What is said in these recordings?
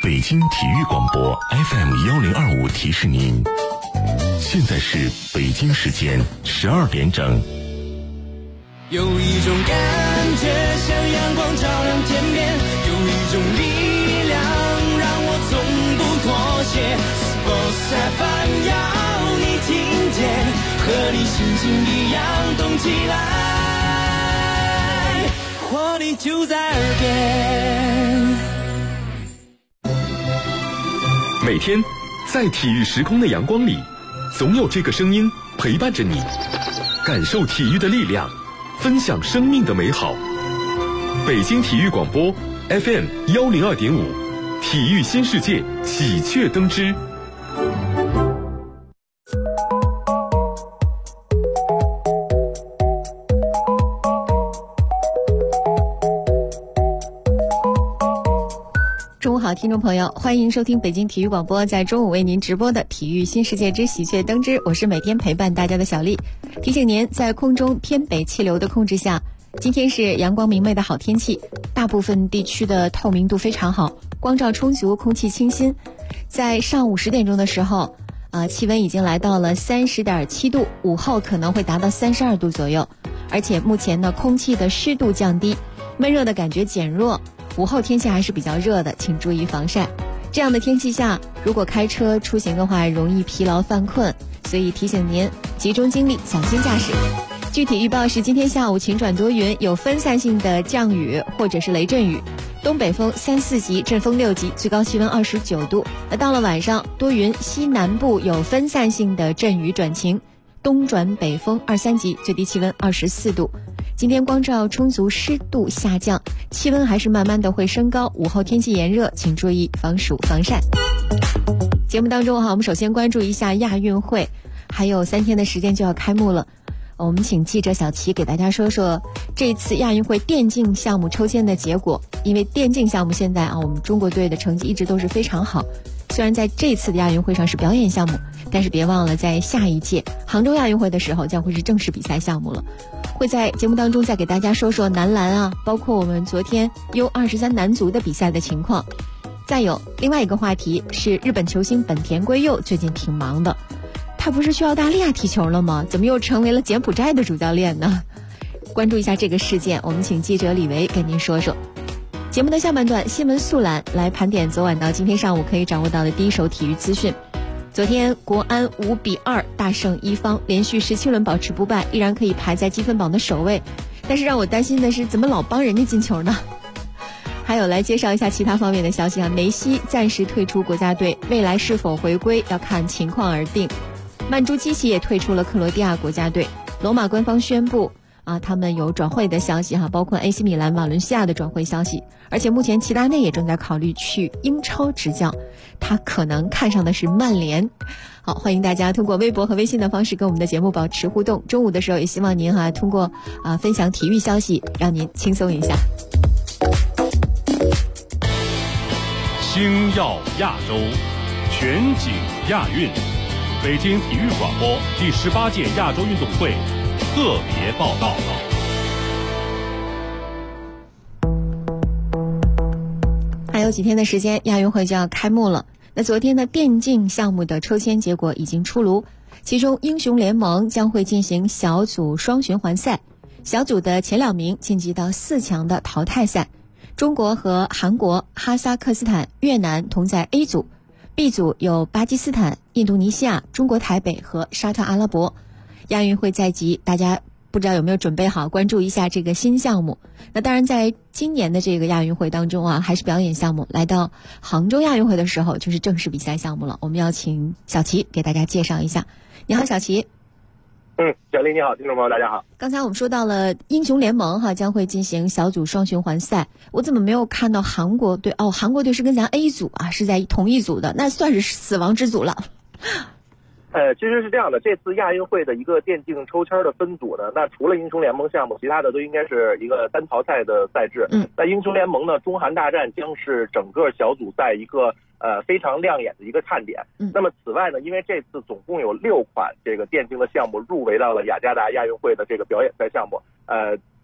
北京体育广播 FM1025提示您，现在是北京时间12点整。 有一种感觉像阳光照亮天边，有一种力量让我从不妥协。Sports FM 要你听见，和你心情一样动起来，活力就在耳边。 每天在体育时空的阳光里，总有这个声音陪伴着你，感受体育的力量，分享生命的美好。北京体育广播 FM102.5，体育新世界喜鹊登枝。 中午好，听众朋友，欢迎收听北京体育广播在中午为您直播的体育新世界之喜鹊登枝，我是每天陪伴大家的小丽。提醒您，在空中偏北气流的控制下，今天是阳光明媚的好天气，大部分地区的透明度非常好，光照充足，空气清新。在上午10点钟的时候，气温已经来到了30.7度，午后可能会达到32度左右，而且目前呢，空气的湿度降低，闷热的感觉减弱。午后天气还是比较热的，请注意防晒。这样的天气下，如果开车出行的话，容易疲劳犯困，所以提醒您集中精力，小心驾驶。具体预报是今天下午晴转多云，有分散性的降雨或者是雷阵雨，东北风3、4级，阵风6级，最高气温29度。那到了晚上，多云，西南部有分散性的阵雨转晴，东转北风2、3级，最低气温24度。今天光照充足，湿度下降，气温还是慢慢的会升高，午后天气炎热，请注意防暑防晒。节目当中我们首先关注一下亚运会，还有3天的时间就要开幕了。我们请记者小齐给大家说说这次亚运会电竞项目抽签的结果。因为电竞项目现在我们中国队的成绩一直都是非常好，虽然在这次的亚运会上是表演项目，但是别忘了在下一届杭州亚运会的时候将会是正式比赛项目了。会在节目当中再给大家说说男篮包括我们昨天 U23 男足的比赛的情况。再有另外一个话题是日本球星本田圭佑最近挺忙的，他不是去澳大利亚踢球了吗？怎么又成为了柬埔寨的主教练呢？关注一下这个事件，我们请记者李维跟您说说。节目的下半段新闻速览来盘点昨晚到今天上午可以掌握到的第一手体育资讯。昨天国安5-2大胜一方，连续17轮保持不败，依然可以排在积分榜的首位。但是让我担心的是，怎么老帮人家进球呢？还有来介绍一下其他方面的消息梅西暂时退出国家队，未来是否回归要看情况而定。曼朱基奇也退出了克罗地亚国家队。罗马官方宣布他们有转会的消息包括 AC 米兰、瓦伦西亚的转会消息，而且目前齐达内也正在考虑去英超执教，他可能看上的是曼联。好，欢迎大家通过微博和微信的方式跟我们的节目保持互动。中午的时候也希望您通过分享体育消息让您轻松一下。 星耀亚洲，全景亚运，北京体育广播第18届亚洲运动会特别报道。 还有几天的时间，亚运会就要开幕了。那昨天的电竞项目的抽签结果已经出炉，其中英雄联盟将会进行小组双循环赛，小组的前2名晋级到4强的淘汰赛。中国和韩国、哈萨克斯坦、越南同在 A 组， B 组有巴基斯坦、印度尼西亚、中国台北和沙特阿拉伯。亚运会在即，大家不知道有没有准备好关注一下这个新项目。那当然在今年的这个亚运会当中还是表演项目，来到杭州亚运会的时候就是正式比赛项目了。我们要请小齐给大家介绍一下。你好，小齐。 小丽你好，听众朋友大家好。 刚才我们说到了英雄联盟将会进行小组双循环赛，我怎么没有看到韩国队？韩国队是跟咱 A 组是在同一组的，那算是死亡之组了。 其实是这样的，这次亚运会的一个电竞抽签的分组呢，那除了英雄联盟项目，其他的都应该是一个单淘汰的赛制。那英雄联盟呢，中韩大战将是整个小组赛一个非常亮眼的一个看点。那么此外呢，因为这次总共有6款这个电竞的项目入围到了雅加达亚运会的这个表演赛项目，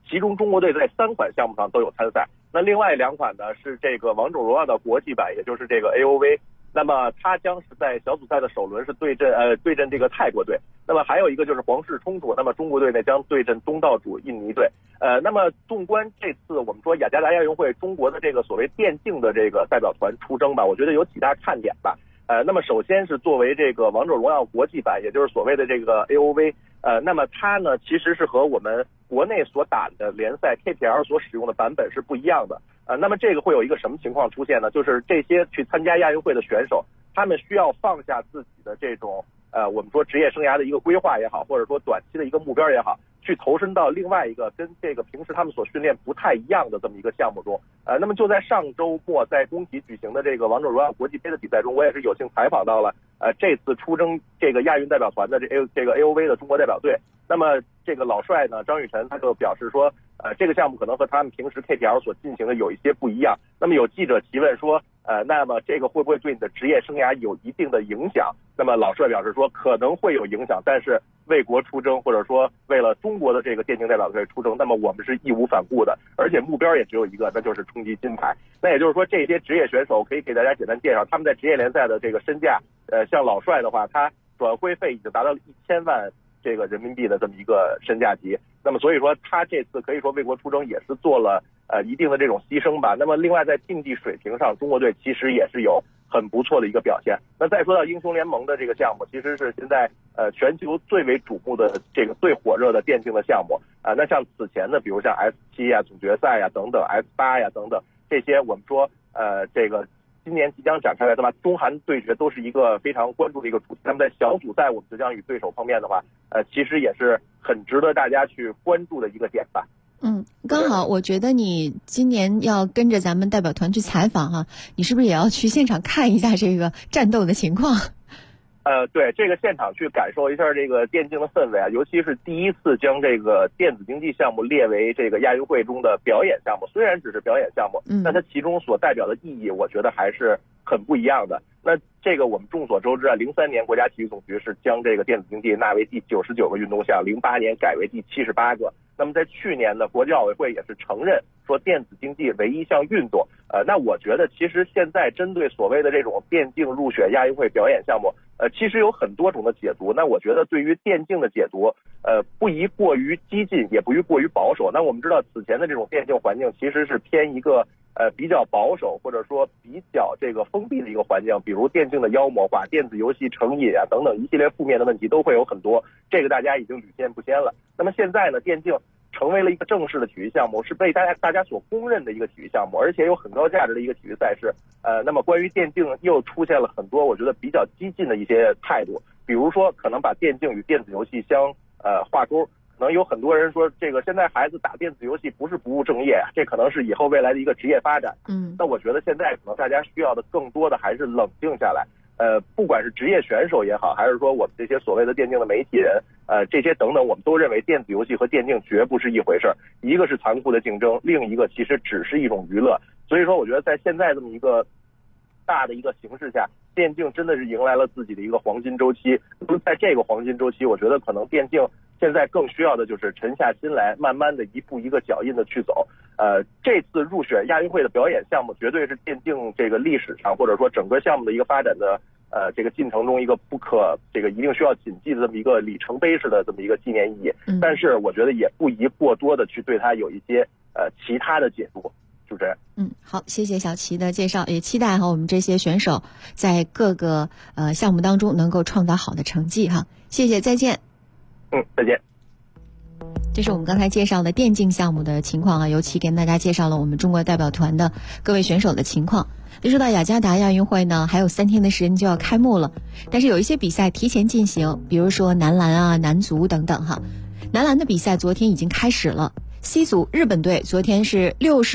其中中国队在3款项目上都有参赛。那另外2款呢是这个王者荣耀的国际版，也就是这个 AOV。那么它将是在小组赛的首轮是对阵这个泰国队。那么还有一个就是皇室冲突，那么中国队呢将对阵东道主印尼队。那么纵观这次我们说雅加达亚运会，中国的这个所谓电竞的这个代表团出征吧，我觉得有几大看点吧。那么首先是作为这个王者荣耀国际版，也就是所谓的这个 AOV，那么它呢其实是和我们国内所打的联赛 KPL 所使用的版本是不一样的。那么这个会有一个什么情况出现呢？就是这些去参加亚运会的选手，他们需要放下自己的这种我们说职业生涯的一个规划也好，或者说短期的一个目标也好，去投身到另外一个跟这个平时他们所训练不太一样的这么一个项目中。那么就在上周末在宫崎举行的这个王者荣耀国际杯的比赛中，我也是有幸采访到了这次出征这个亚运代表团的这个 AOV 的中国代表队。那么这个老帅呢张雨晨他就表示说，这个项目可能和他们平时 KPL 所进行的有一些不一样。那么有记者提问说，那么这个会不会对你的职业生涯有一定的影响？那么老帅表示说，可能会有影响，但是为国出征，或者说为了中国的这个电竞代表队出征，那么我们是义无反顾的，而且目标也只有一个，那就是冲击金牌。那也就是说，这些职业选手可以给大家简单介绍他们在职业联赛的这个身价。像老帅的话，他转会费已经达到了1000万这个人民币的这么一个身价级。那么所以说他这次可以说为国出征也是做了一定的这种牺牲吧。那么另外在竞技水平上，中国队其实也是有很不错的一个表现。那再说到英雄联盟的这个项目，其实是现在全球最为瞩目的这个最火热的电竞的项目。那像此前的比如像 S7 啊、总决赛啊等等 S8 呀等等这些，我们说这个今年即将展开的对吧？中韩对决都是一个非常关注的一个主题。那么在小组赛我们即将与对手碰面的话，其实也是很值得大家去关注的一个点吧。 刚好我觉得你今年要跟着咱们代表团去采访哈，你是不是也要去现场看一下这个战斗的情况？ 对，这个现场去感受一下这个电竞的氛围啊，尤其是第一次将这个电子竞技项目列为这个亚运会中的表演项目，虽然只是表演项目，但它其中所代表的意义，我觉得还是很不一样的。那这个我们众所周知啊，03年国家体育总局是将这个电子竞技纳为第99个运动项，08年改为第78个。那么在去年呢，国际奥委会也是承认说电子竞技为一项运动。那我觉得其实现在针对所谓的这种电竞入选亚运会表演项目，其实有很多种的解读。那我觉得对于电竞的解读，不宜过于激进，也不宜过于保守。那我们知道此前的这种电竞环境其实是偏一个比较保守，或者说比较这个封闭的一个环境，比如电竞的妖魔化、电子游戏成瘾啊等等一系列负面的问题都会有很多，这个大家已经屡见不鲜了。那么现在呢，电竞成为了一个正式的体育项目，是被大家所公认的一个体育项目，而且有很高价值的一个体育赛事。那么关于电竞又出现了很多我觉得比较激进的一些态度，比如说可能把电竞与电子游戏相挂钩。可能有很多人说，这个现在孩子打电子游戏不是不务正业，这可能是以后未来的一个职业发展。那我觉得现在可能大家需要的更多的还是冷静下来。不管是职业选手也好，还是说我们这些所谓的电竞的媒体人，这些等等，我们都认为电子游戏和电竞绝不是一回事，一个是残酷的竞争，另一个其实只是一种娱乐。所以说我觉得在现在这么一个大的一个形势下，电竞真的是迎来了自己的一个黄金周期。在这个黄金周期，我觉得可能电竞现在更需要的就是沉下心来，慢慢的一步一个脚印的去走。这次入选亚运会的表演项目，绝对是电竞这个历史上或者说整个项目的一个发展的这个进程中一个不可这个一定需要谨记的这么一个里程碑式的这么一个纪念意义。但是我觉得也不宜过多的去对它有一些其他的解读。主持人， 好，谢谢小齐的介绍，也期待我们这些选手在各个项目当中能够创造好的成绩哈。谢谢，再见。 再见。 这是我们刚才介绍的电竞项目的情况啊，尤其跟大家介绍了我们中国代表团的各位选手的情况。说到雅加达亚运会呢，还有3天的时间就要开幕了，但是有一些比赛提前进行，比如说男篮啊、男足等等哈。男篮的比赛昨天已经开始了，C 组日本队昨天是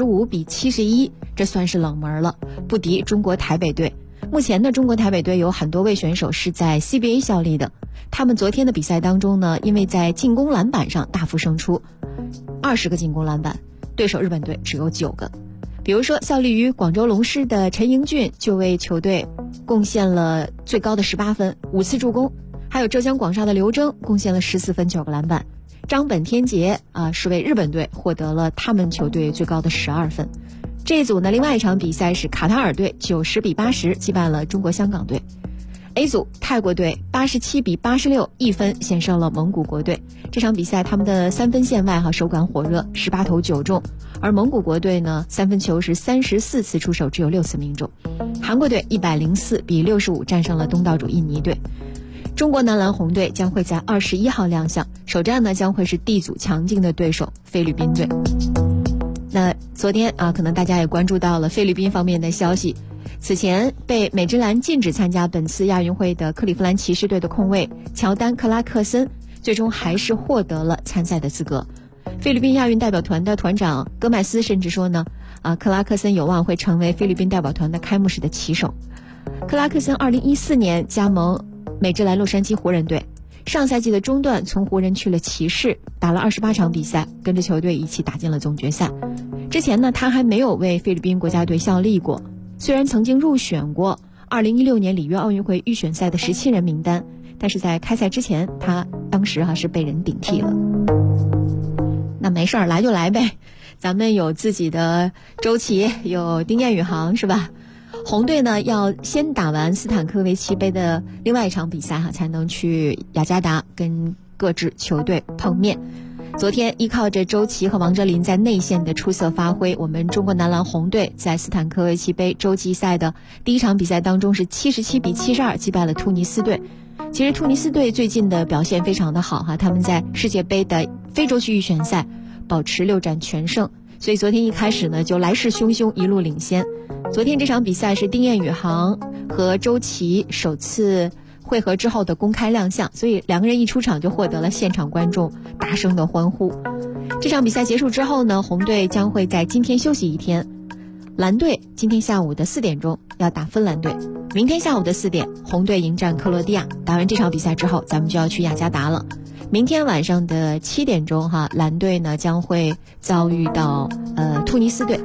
65-71，这算是冷门了，不敌中国台北队。目前的中国台北队有很多位选手是在 CBA 效力的，他们昨天的比赛当中呢，因为在进攻篮板上大幅胜出，20个进攻篮板，对手日本队只有9个。比如说效力于广州龙狮的陈英俊就为球队贡献了最高的18分，5次助攻，还有浙江广厦的刘铮贡献了14分9个篮板。 张本天杰是为日本队获得了他们球队最高的12分。这一组呢，另外一场比赛是卡塔尔队90-80击败了中国香港队。A 组泰国队87-86一分险胜了蒙古国队。这场比赛他们的3分线外手感火热，18投9中，而蒙古国队呢3分球是34次出手，只有6次命中。韩国队104-65战胜了东道主印尼队。中国男篮红队将会在21号亮相，首战呢将会是 D 组强劲的对手菲律宾队。那昨天可能大家也关注到了菲律宾方面的消息。此前被美职篮禁止参加本次亚运会的克利夫兰骑士队的控卫乔丹·克拉克森，最终还是获得了参赛的资格。菲律宾亚运代表团的团长戈麦斯甚至说呢，克拉克森有望会成为菲律宾代表团的开幕式的旗手。克拉克森2014年加盟美职篮洛杉矶湖人队，上赛季的中段从湖人去了骑士，打了28场比赛，跟着球队一起打进了总决赛。之前呢，他还没有为菲律宾国家队效力过。虽然曾经入选过2016年里约奥运会预选赛的17人名单，但是在开赛之前，他当时是被人顶替了。那没事儿，来就来呗，咱们有自己的周琦，有丁彦雨航，是吧？红队呢要先打完斯坦科维奇杯的另外一场比赛才能去雅加达跟各支球队碰面。昨天依靠着周琦和王哲林在内线的出色发挥，我们中国男篮红队在斯坦科维奇杯洲际赛的第一场比赛当中是77-72击败了突尼斯队。其实突尼斯队最近的表现非常的好他们在世界杯的非洲区预选赛保持6战全胜，所以昨天一开始呢就来势汹汹，一路领先。昨天这场比赛是丁彦雨航和周琦首次会合之后的公开亮相，所以两个人一出场就获得了现场观众大声的欢呼。这场比赛结束之后呢，红队将会在今天休息一天。蓝队今天下午的4点钟要打芬兰队，明天下午的4点红队迎战克罗地亚。打完这场比赛之后，咱们就要去雅加达了。明天晚上的7点钟蓝队呢将会遭遇到突尼斯队。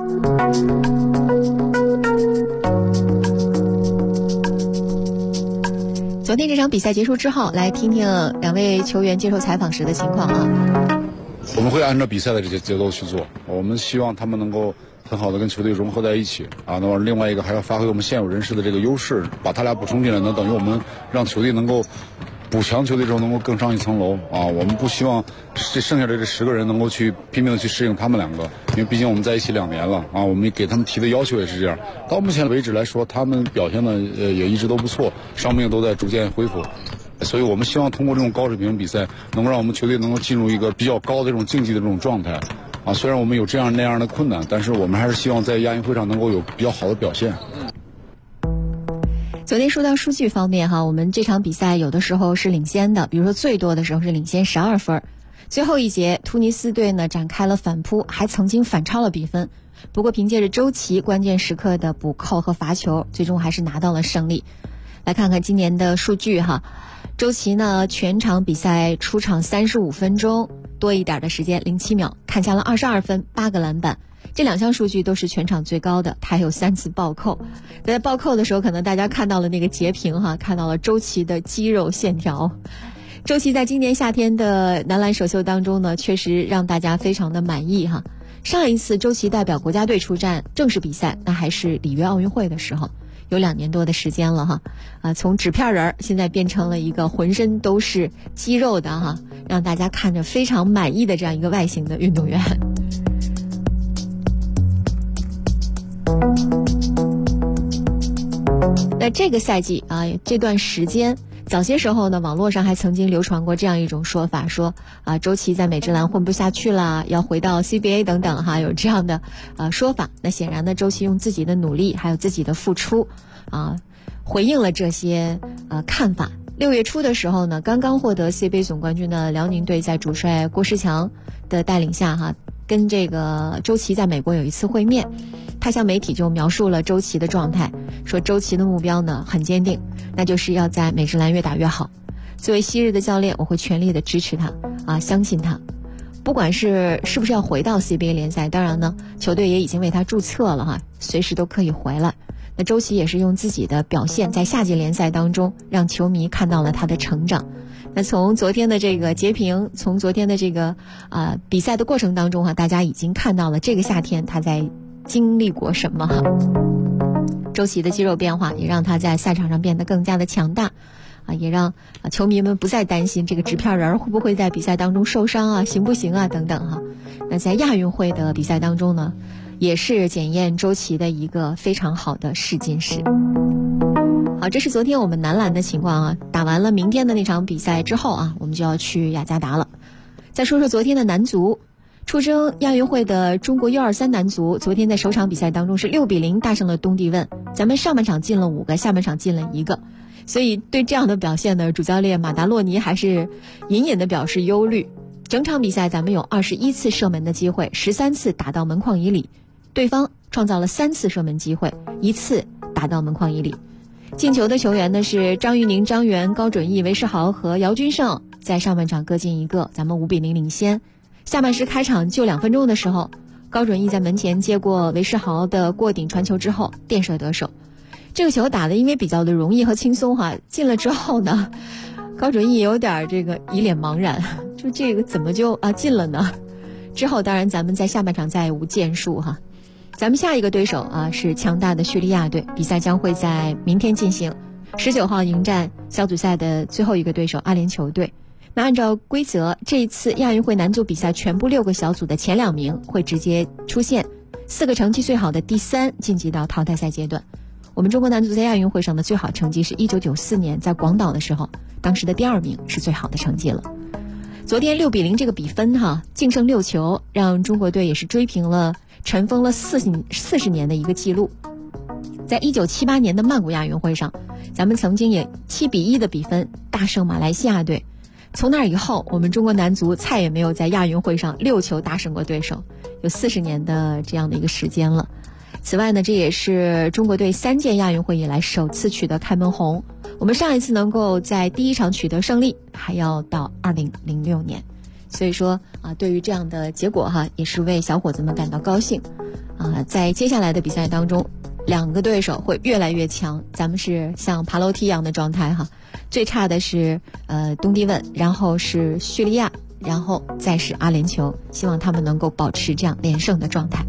昨天这场比赛结束之后，来听听两位球员接受采访时的情况我们会按照比赛的这些节奏去做，我们希望他们能够很好的跟球队融合在一起那么另外一个还要发挥我们现有人士的这个优势，把他俩补充进来呢，等于我们让球队能够补强球队之后能够更上一层楼我们不希望这剩下的这10个人能够去拼命的去适应他们2个，因为毕竟我们在一起2年了我们给他们提的要求也是这样。到目前为止来说，他们表现的也一直都不错，伤病都在逐渐恢复，所以我们希望通过这种高水平比赛，能够让我们球队能够进入一个比较高的这种竞技的这种状态虽然我们有这样那样的困难，但是我们还是希望在亚运会上能够有比较好的表现。 昨天说到数据方面我们这场比赛有的时候是领先的，比如说最多的时候是领先12分。最后一节突尼斯队呢展开了反扑，还曾经反超了比分，不过凭借着周琦关键时刻的补扣和罚球，最终还是拿到了胜利。来看看今年的数据周琦呢全场比赛出场35分钟多一点的时间07秒，砍下了22分8个篮板，这2项数据都是全场最高的，他还有3次暴扣。在暴扣的时候可能大家看到了那个截屏看到了周琦的肌肉线条。周琦在今年夏天的男篮首秀当中呢确实让大家非常的满意上一次周琦代表国家队出战正式比赛那还是里约奥运会的时候，有2年多的时间了从纸片人现在变成了一个浑身都是肌肉的让大家看着非常满意的这样一个外形的运动员。那这个赛季这段时间早些时候呢，网络上还曾经流传过这样一种说法，说周琦在美职篮混不下去了，要回到 CBA 等等有这样的说法。那显然呢，周琦用自己的努力还有自己的付出回应了这些看法。6月初的时候呢，刚刚获得 CBA 总冠军的辽宁队在主帅郭士强的带领下跟这个周琦在美国有一次会面，他向媒体就描述了周琦的状态，说周琦的目标呢很坚定，那就是要在美职篮越打越好。作为昔日的教练，我会全力的支持他相信他，不管是不是要回到 CBA 联赛，当然呢球队也已经为他注册了随时都可以回来。那周琦也是用自己的表现在夏季联赛当中让球迷看到了他的成长。 那从昨天的这个截屏，从昨天的这个比赛的过程当中大家已经看到了这个夏天他在经历过什么周琦的肌肉变化也让他在赛场上变得更加的强大也让球迷们不再担心这个纸片人会不会在比赛当中受伤行不行等等那在亚运会的比赛当中呢，也是检验周琦的一个非常好的试金石。好，这是昨天我们男篮的情况打完了明天的那场比赛之后我们就要去雅加达了。再说说昨天的男足，出征亚运会的中国 U23 男足昨天在首场比赛当中是6-0大胜了东帝汶，咱们上半场进了5个，下半场进了1个，所以对这样的表现呢，主教练马达洛尼还是隐隐的表示忧虑。整场比赛咱们有21次射门的机会，13次打到门框以里，对方创造了3次射门机会，1次打到门框以里。进球的球员呢是张玉宁、张源、高准翼、韦世豪和姚军胜，在上半场各进1个，咱们5-0领先。下半时开场就2分钟的时候，高准翼在门前接过韦世豪的过顶传球之后垫射得手。这个球打的因为比较的容易和轻松进了之后呢，高准翼有点这个一脸茫然，就这个怎么就进了呢？之后当然咱们在下半场再无建树咱们下一个对手是强大的叙利亚队，比赛将会在明天进行，19号迎战小组赛的最后一个对手阿联酋队。那按照规则，这一次亚运会男足比赛全部6个小组的前2名会直接出现，4个成绩最好的第3晋级到淘汰赛阶段。我们中国男足在亚运会上的最好成绩是1994年在广岛的时候，当时的第2名是最好的成绩了。昨天6-0这个比分净胜6球，让中国队也是追平了尘封了40年的一个记录。在1978年的曼谷亚运会上，咱们曾经也7-1的比分大胜马来西亚队。从那以后，我们中国男足再也没有在亚运会上6球大胜过对手，有40年的这样的一个时间了。此外呢，这也是中国队3届亚运会以来首次取得开门红。我们上一次能够在第1场取得胜利，还要到2006年。所以说对于这样的结果也是为小伙子们感到高兴在接下来的比赛当中，2个对手会越来越强，咱们是像爬楼梯一样的状态最差的是东帝汶，然后是叙利亚，然后再是阿联酋，希望他们能够保持这样连胜的状态。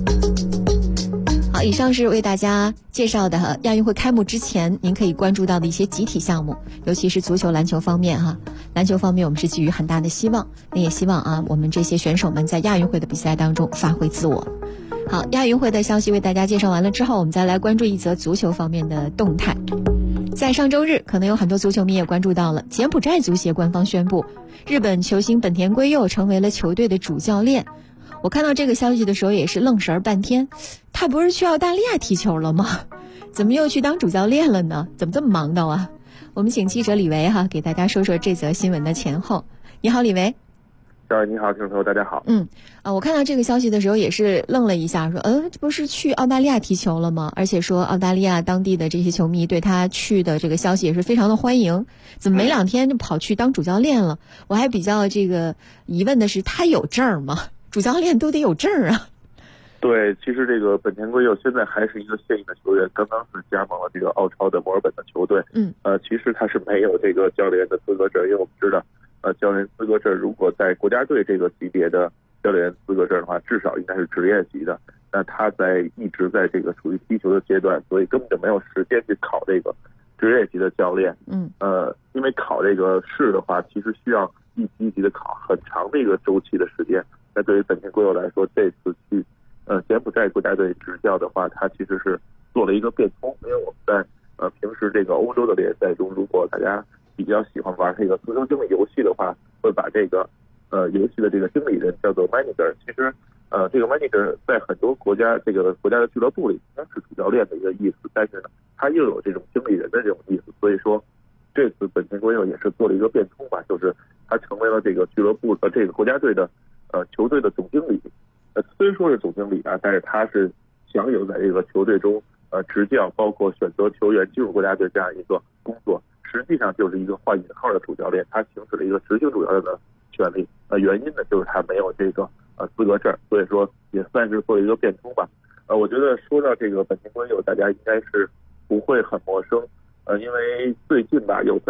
好，以上是为大家介绍的亚运会开幕之前您可以关注到的一些集体项目，尤其是足球、篮球方面篮球方面我们是寄予很大的希望，那也希望我们这些选手们在亚运会的比赛当中发挥自我。好，亚运会的消息为大家介绍完了之后，我们再来关注一则足球方面的动态。在上周日，可能有很多足球迷也关注到了，柬埔寨足协官方宣布，日本球星本田圭佑成为了球队的主教练。我看到这个消息的时候也是愣神儿半天，他不是去澳大利亚踢球了吗？怎么又去当主教练了呢？怎么这么忙到我们请记者李维给大家说说这则新闻的前后。你好，李维。 你好，听众朋友大家好。 我看到这个消息的时候也是愣了一下，说这不是去澳大利亚踢球了吗？而且说澳大利亚当地的这些球迷对他去的这个消息也是非常的欢迎，怎么没2天就跑去当主教练了？我还比较这个疑问的是，他有证吗？主教练都得有证对，其实这个本田圭佑现在还是一个现役的球员，刚刚是加盟了这个澳超的墨尔本的球队。其实他是没有这个教练的资格证，因为我们知道教练资格证如果在国家队这个级别的教练资格证的话，至少应该是职业级的。那他一直在这个属于踢球的阶段，所以根本就没有时间去考这个职业级的教练。因为考这个试的话，其实需要一级一级的考，很长的一个周期的时间。那对于本田圭佑来说，这次去柬埔寨国家队执教的话，他其实是做了一个变通。因为我们在平时这个欧洲的联赛中，如果大家比较喜欢玩这个足球经理游戏的话，会把这个游戏的这个经理人叫做 manager。其实这个 manager 在很多国家这个国家的俱乐部里应该是主教练的一个意思，但是呢，他又有这种经理人的这种意思。所以说，这次本田圭佑也是做了一个变通吧，就是他成为了这个俱乐部和这个国家队的球队的总经理。虽说是总经理但是他是享有在这个球队中执教，包括选择球员进入国家队这样一个工作，实际上就是一个换引号的主教练，他行使了一个执行主教练的权利。原因呢，就是他没有这个资格证，所以说也算是做一个变通吧。我觉得说到这个本田圭佑，大家应该是不会很陌生，因为最近吧又在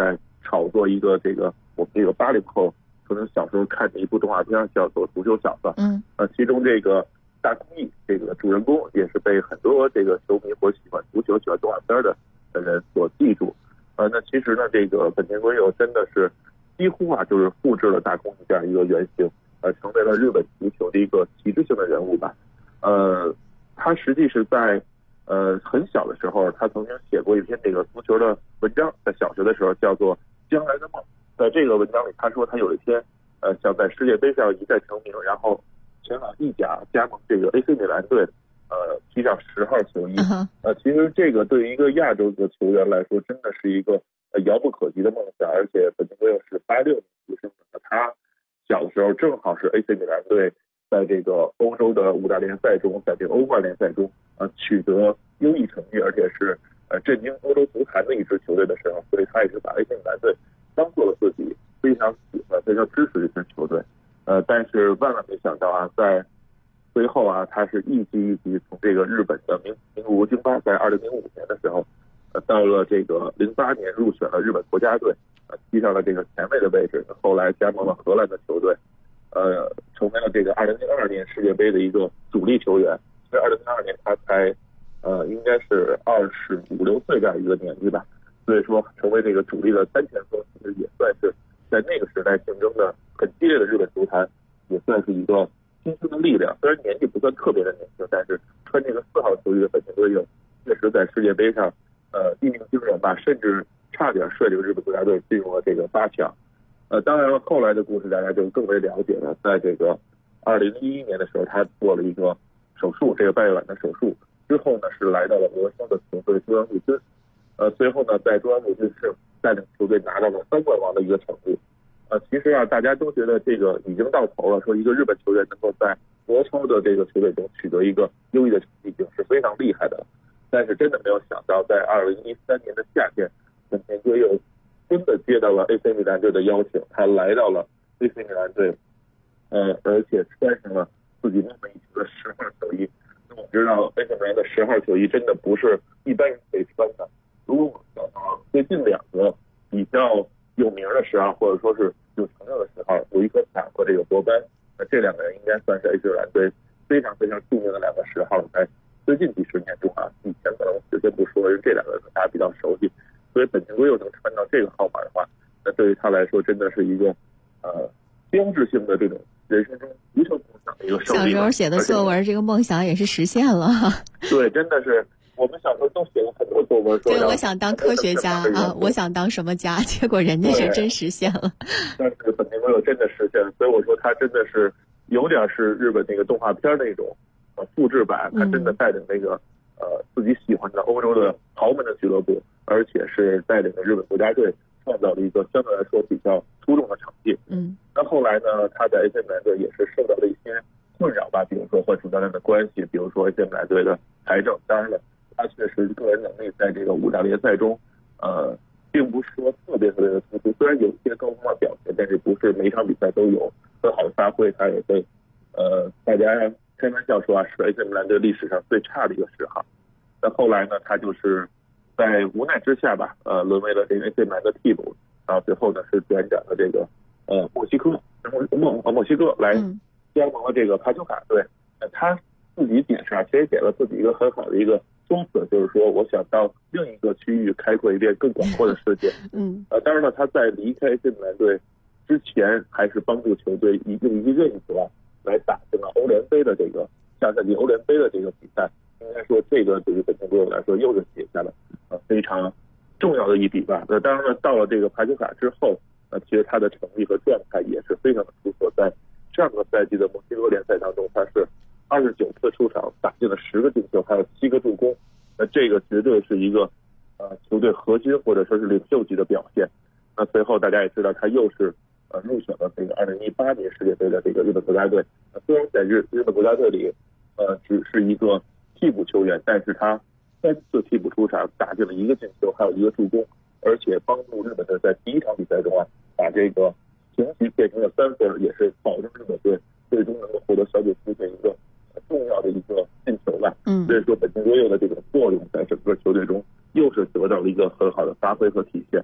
炒作一个我们这个80后可能小时候看的一部动画片，叫做《足球小子》。其中这个大空翼这个主人公也是被很多这个球迷或喜欢足球、喜欢动画片的人所记住。那其实呢，这个本田圭佑真的是几乎就是复制了大空翼这样一个原型，成为了日本足球的一个旗帜性的人物吧。他实际是在很小的时候，他曾经写过一篇这个足球的文章，在小学的时候叫做《将来的梦》。在这个文章里，他说他有一天想在世界杯上一战成名，然后前往意甲加盟这个 AC 米兰队，踢上10号球衣。其实这个对于一个亚洲的球员来说，真的是一个遥不可及的梦想。而且本田圭佑是86年出生的，他小的时候正好是 AC 米兰队在这个欧洲的5大联赛中，在这个欧冠联赛中取得优异成绩，而且是震惊欧洲足坛的一支球队的时候，所以他也是把 AC 米兰队当做了自己非常喜欢、非常支持的一支球队。但是万万没想到在随后他是一级一级从这个日本的名古屋京巴，在2005年的时候，到了这个08年入选了日本国家队，踢上了这个前卫的位置，后来加盟了荷兰的球队，成为了这个2002年世界杯的一个主力球员。其实2002年他才应该是25、26岁这样一个年纪吧，所以说成为这个主力的3前锋，其实也算是在那个时代竞争的很激烈的日本足坛，也算是一个新生的力量。虽然年纪不算特别的年轻，但是穿这个4号球衣的本田圭佑确实在世界杯上一鸣惊人吧，甚至差点率领日本国家队进入了这个8强。当然了，后来的故事大家就更为了解了。在这个2011年的时候，他做了一个手术，这个半月板的手术之后呢，是来到了俄超的球队中央陆军。随后呢，在中央陆军是带领球队拿到了3冠王的一个成绩。其实大家都觉得这个已经到头了，说一个日本球员能够在俄超的这个球队中取得一个优异的成绩，已经是非常厉害的了。但是真的没有想到，在2013年的夏天，本田圭佑真的接到了 AC 米兰队的邀请，他来到了 AC 米兰队，而且穿上了自己梦寐以求的10号球衣。那我们知道 AC 米兰的10号球衣真的不是一般人可以穿的。如果我们想到最近2个比较有名的10号，或者说是有成就的10号，有一个坎和这个博班，这2个人应该算是 AC 米兰队非常非常著名的2个10号，在最近几十年中以前可能就先不说，这2个人大家比较熟悉。所以本田圭佑能穿到这个号码的话，那对于他来说真的是一个标志性的这种人生中无穷梦想的一个胜利。 小时候写的作文，这个梦想也是实现了。 对，真的是我们小时候都写了很多作文，说对，我想当科学家我想当什么家，结果人家是真实现了。 但是本田圭佑真的实现了，所以我说他真的是有点是日本那个动画片那种复制版，他真的带领那个自己喜欢的欧洲的豪门的俱乐部，而且是带领着日本国家队创造了一个相对来说比较出众的成绩。那后来呢，他在 AC 米兰队也是受到了一些困扰吧，比如说和主教练的关系，比如说 AC 米兰队的财政。当然了，他确实个人能力在这个5大联赛中，并不是说特别特别的突出。虽然有一些高光的表现，但是不是每一场比赛都有很好的发挥。他也被大家开玩笑说是 AC 米兰队历史上最差的一个10号。那后来呢，他就是在无奈之下吧，沦为了这个 AC 米兰的替补，然后最后呢是转战了这个墨西哥来加盟了这个帕丘卡队。他自己解释其实给了自己一个很好的一个宗旨，就是说我想到另一个区域开阔一遍更广阔的世界。当然了，他在离开 AC 米兰队之前，还是帮助球队用一个任意球来打进了欧联杯的这个下赛季欧联杯的这个比赛。应该说，这个对于本田圭佑来说又是写下了非常重要的一笔吧。当然了，到了这个帕丘卡之后，其实他的成绩和状态也是非常的出色。在上个赛季的墨西哥联赛当中，他是29次出场，打进了10个进球，还有7个助攻。这个绝对是一个球队核心或者说是领袖级的表现。那随后大家也知道，他又是入选了这个2018年世界杯的这个日本国家队。虽然在日本国家队里只是一个替补球员，但是他3次替补出场，打进了1个进球，还有1个助攻，而且帮助日本队在第1场比赛中把这个平局变成了3分，也是保证日本队最终能够获得小组出线一个重要的一个进球吧。所以说本田圭佑的这种作用在整个球队中又是得到了一个很好的发挥和体现。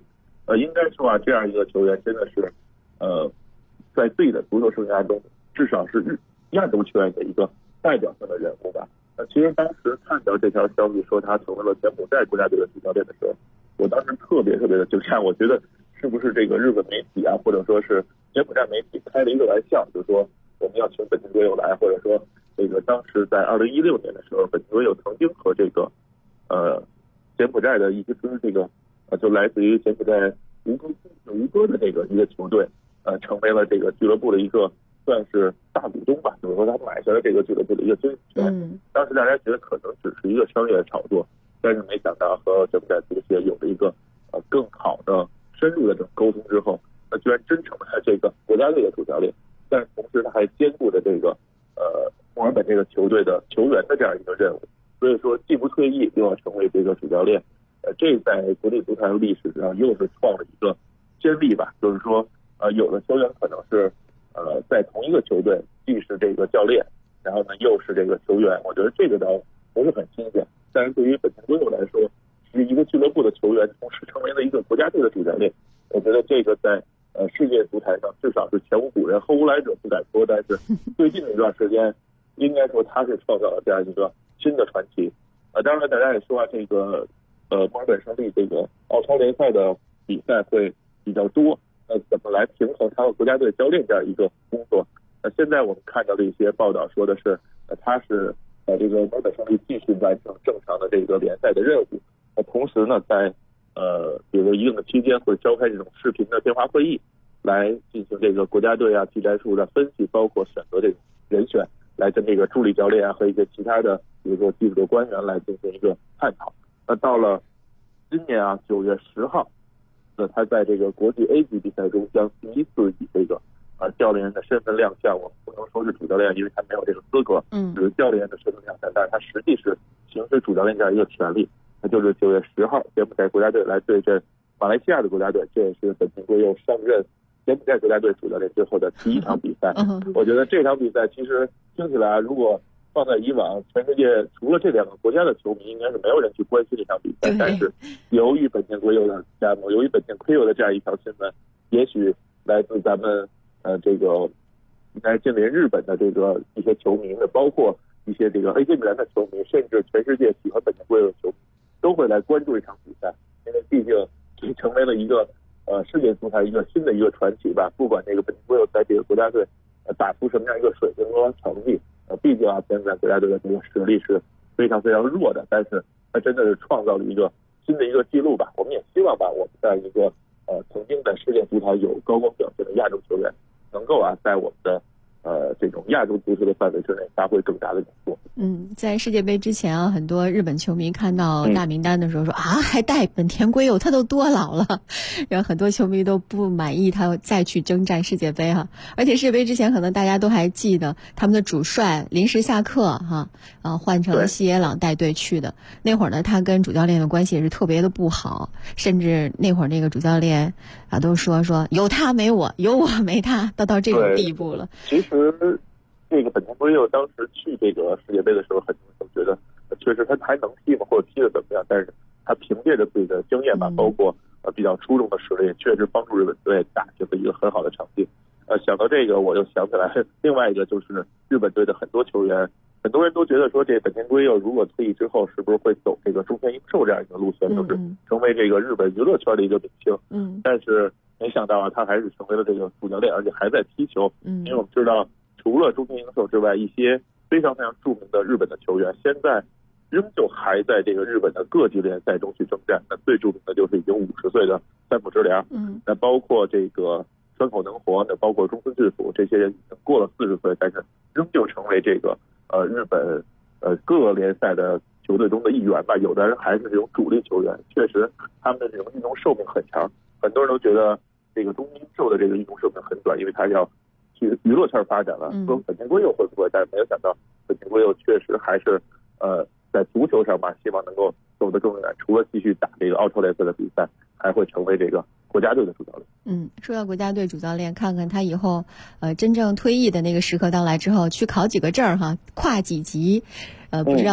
应该说啊，这样一个球员真的是在自己的足球生涯中，至少是亚洲球员的一个代表性的人物吧。其实当时看到这条消息说他成为了柬埔寨国家队的主教练的时候，我当时特别的惊讶，我觉得是不是这个日本媒体啊，或者说是柬埔寨媒体开了一个玩笑，就是说我们要请本田圭佑来，或者说这个当时在2016年的时候，本田圭佑曾经和这个柬埔寨的一支这个就来自于柬埔寨吴哥的这个一个球队成为了这个俱乐部的一个算是大股东吧，就是说他买下了这个俱乐部的一个经营权。当时大家觉得可能只是一个商业炒作，但是没想到和柬埔寨足协有了一个更好的深入的这种沟通之后，居然真成了这个国家队的主教练。但是同时他还兼顾着这个墨尔本这个球队的球员的这样一个任务，所以说既不退役又要成为这个主教练，这在国际足坛历史上又是创了一个先例吧。就是说有的球员可能是在同一个球队既是这个教练，然后呢又是这个球员，我觉得这个倒不是很新鲜。但是对于本田圭佑来说，是一个俱乐部的球员同时成为了一个国家队的主教练，我觉得这个在世界足坛上至少是前无古人后无来者不敢说，但是最近的一段时间应该说他是创造了这样一个新的传奇。当然大家也说这个墨尔本胜利这个澳超联赛的比赛会比较多，怎么来平衡他和国家队教练这样一个工作？现在我们看到的一些报道说的是他是这个墨尔本胜利继续完成正常的这个联赛的任务，同时呢在比如一定的期间会召开这种视频的电话会议，来进行这个国家队技战术的分析，包括选择这种人选，来跟这个助理教练和一些其他的比如说技术的官员来进行一个探讨。到了今年9月10号，他在这个国际 A 级比赛中将第一次以这个教练员的身份亮相。我们不能说是主教练，因为他没有这个资格，只是教练员的身份亮相，但是他实际是行使主教练这样一个权利。那就是9月10号，柬埔寨国家队来对阵马来西亚的国家队，这也是本田圭佑上任柬埔寨国家队主教练之后的第一场比赛。我觉得这场比赛其实听起来，如果放在以往，全世界除了这两个国家的球迷，应该是没有人去关心这场比赛。但是由于本田圭佑的加盟，由于本田圭佑的这样一条新闻，也许来自咱们这个应该近邻日本的这个一些球迷呢，包括一些这个 AC 米兰的球迷，甚至全世界喜欢本田圭佑的球迷，都会来关注这场比赛，因为毕竟这成为了一个世界足坛一个新的一个传奇吧。不管这个本田圭佑在这个国家队打出什么样一个水平和成绩，毕竟现在国家队的这个实力是非常非常弱的，但是他真的是创造了一个新的一个记录吧。我们也希望吧，我们在一个曾经在世界足坛有高光表现的亚洲球员，能够在我们的这种亚洲足球的范围之内发挥更大的作用。 在世界杯之前很多日本球迷看到大名单的时候说还带本田圭佑，他都多老了，然后很多球迷都不满意他再去征战世界杯而且世界杯之前可能大家都还记得他们的主帅临时下课换成了西野朗带队去的。那会儿呢，他跟主教练的关系也是特别的不好，甚至那会儿那个主教练都说有他没我，有我没他，到这种地步了。 其实这个本田圭佑当时去这个世界杯的时候，很多人都觉得确实他还能踢吗，或者踢得怎么样，但是他凭借着自己的经验吧，包括比较出众的实力，确实帮助日本队打下了一个很好的成绩。想到这个，我就想起来另外一个，就是日本队的很多球员，很多人都觉得说这本田圭佑如果退役之后，是不是会走这个中田英寿这样一个路线，就是成为这个日本娱乐圈的一个明星。但是没想到他还是成为了这个主教练，而且还在踢球。因为我们知道，除了中田英寿之外，一些非常非常著名的日本的球员，现在仍旧还在这个日本的各级联赛中去征战。那最著名的就是已经50岁的三浦知良，那包括这个川口能活，那包括中村智辅，这些人已经过了40岁，但是仍旧成为这个日本各个联赛的球队中的一员吧。有的人还是这种主力球员，确实他们的这种运动寿命很长。很多人都觉得这个中田英寿的这个运动寿命很短，因为他要去娱乐圈发展了。说本田圭佑会不会？但是没有想到本田圭佑确实还是在足球上吧，希望能够走得更远。除了继续打这个澳超联赛的比赛，还会成为这个国家队的主教练。 说到国家队主教练，看看他以后真正退役的那个时刻到来之后，去考几个证跨几级，不知道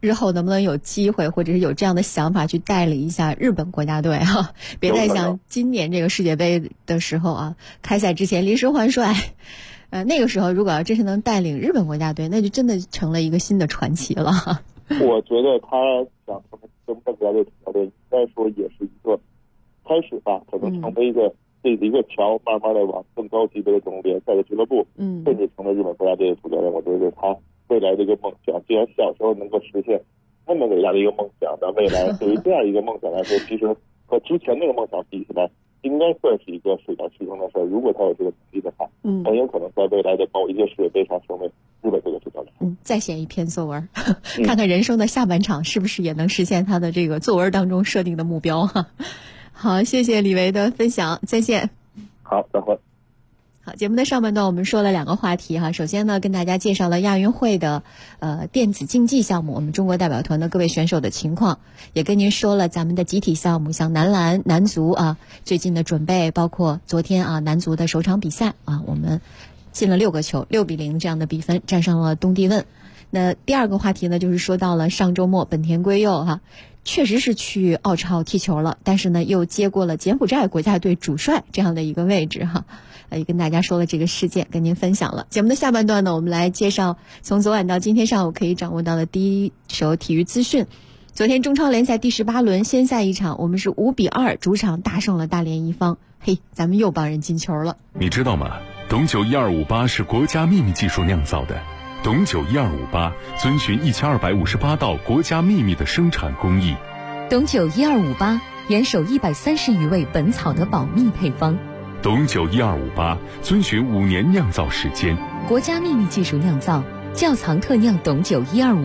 日后能不能有机会，或者是有这样的想法去带领一下日本国家队啊？别再像今年这个世界杯的时候啊，开赛之前临时换帅。那个时候如果要真是能带领日本国家队，那就真的成了一个新的传奇了。 我觉得他想成为日本国家队主教练，应该说也是一个开始吧，可能成为一个桥，慢慢的往更高级别的这种联赛的俱乐部，甚至成为日本国家队的主教练。我觉得他未来的一个梦想，既然小时候能够实现那么伟大的一个梦想，那未来对于这样一个梦想来说，其实和之前那个梦想比起来，应该算是一个水到渠成的事儿。如果他有这个能力的话，很有可能在未来的某一些世界杯上成为日本队的主教练。 再写一篇作文，看看人生的下半场是不是也能实现他的这个作文当中设定的目标哈。好，谢谢李维的分享，再见。 好，再会。 好，节目的上半段我们说了2个话题哈。首先呢，跟大家介绍了亚运会的电子竞技项目，我们中国代表团的各位选手的情况，也跟您说了咱们的集体项目，像男篮、男足啊，最近的准备，包括昨天啊男足的首场比赛啊，我们进了6个球，6-0这样的比分战胜了东帝汶。那第2个话题呢，就是说到了上周末本田圭佑哈，确实是去澳超踢球了，但是呢又接过了柬埔寨国家队主帅这样的一个位置哈。也跟大家说了这个事件，跟您分享了。节目的下半段呢，我们来介绍从昨晚到今天上午可以掌握到的第一手体育资讯。昨天中超联赛第18轮先赛一场，我们是5-2主场大胜了大连一方。嘿，咱们又帮人进球了。 你知道吗？董酒1258是国家秘密技术酿造的。董酒1258遵循1258道国家秘密的生产工艺。 董酒1258严守130余位本草的保密配方。 董酒1258遵循5年酿造时间， 国家秘密技术酿造，窖藏特酿董酒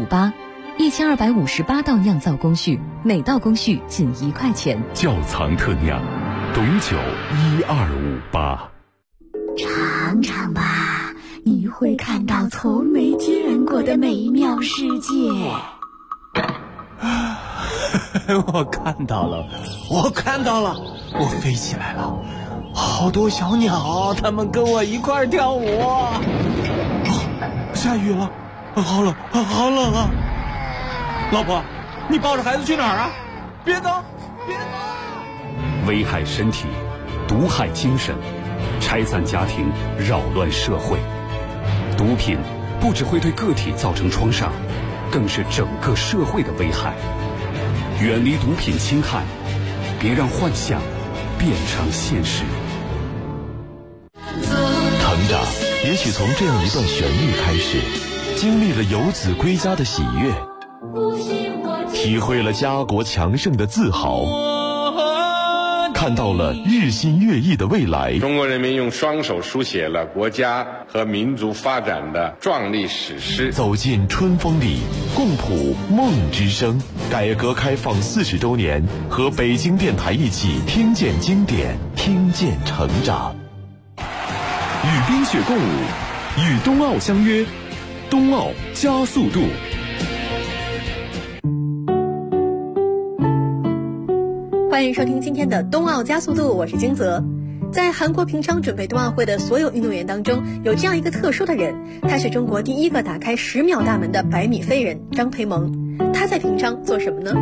1258，1258道酿造工序，每道工序仅1块钱。 窖藏特酿，董酒1258。 尝尝吧，你会看到从没见过的美妙世界。 我看到了，我飞起来了。好多小鸟，它们跟我一块跳舞。下雨了，好冷啊！老婆，你抱着孩子去哪儿啊？别走！ 危害身体，毒害精神，拆散家庭，扰乱社会。毒品不只会对个体造成创伤，更是整个社会的危害。远离毒品侵害，别让幻想变成现实。 成长也许从这样一段旋律开始，经历了游子归家的喜悦，体会了家国强盛的自豪，看到了日新月异的未来。 中国人民用双手书写了国家和民族发展的壮丽史诗。 走进春风里，共谱梦之声。改革开放40周年，和北京电台一起听见经典，听见成长。 与冰雪共舞，与冬奥相约，冬奥加速度。 欢迎收听今天的冬奥加速度，我是金泽。在韩国平昌准备冬奥会的所有运动员当中，有这样一个特殊的人，他是中国第一个打开10秒大门的100米飞人张培萌。他在平昌做什么呢？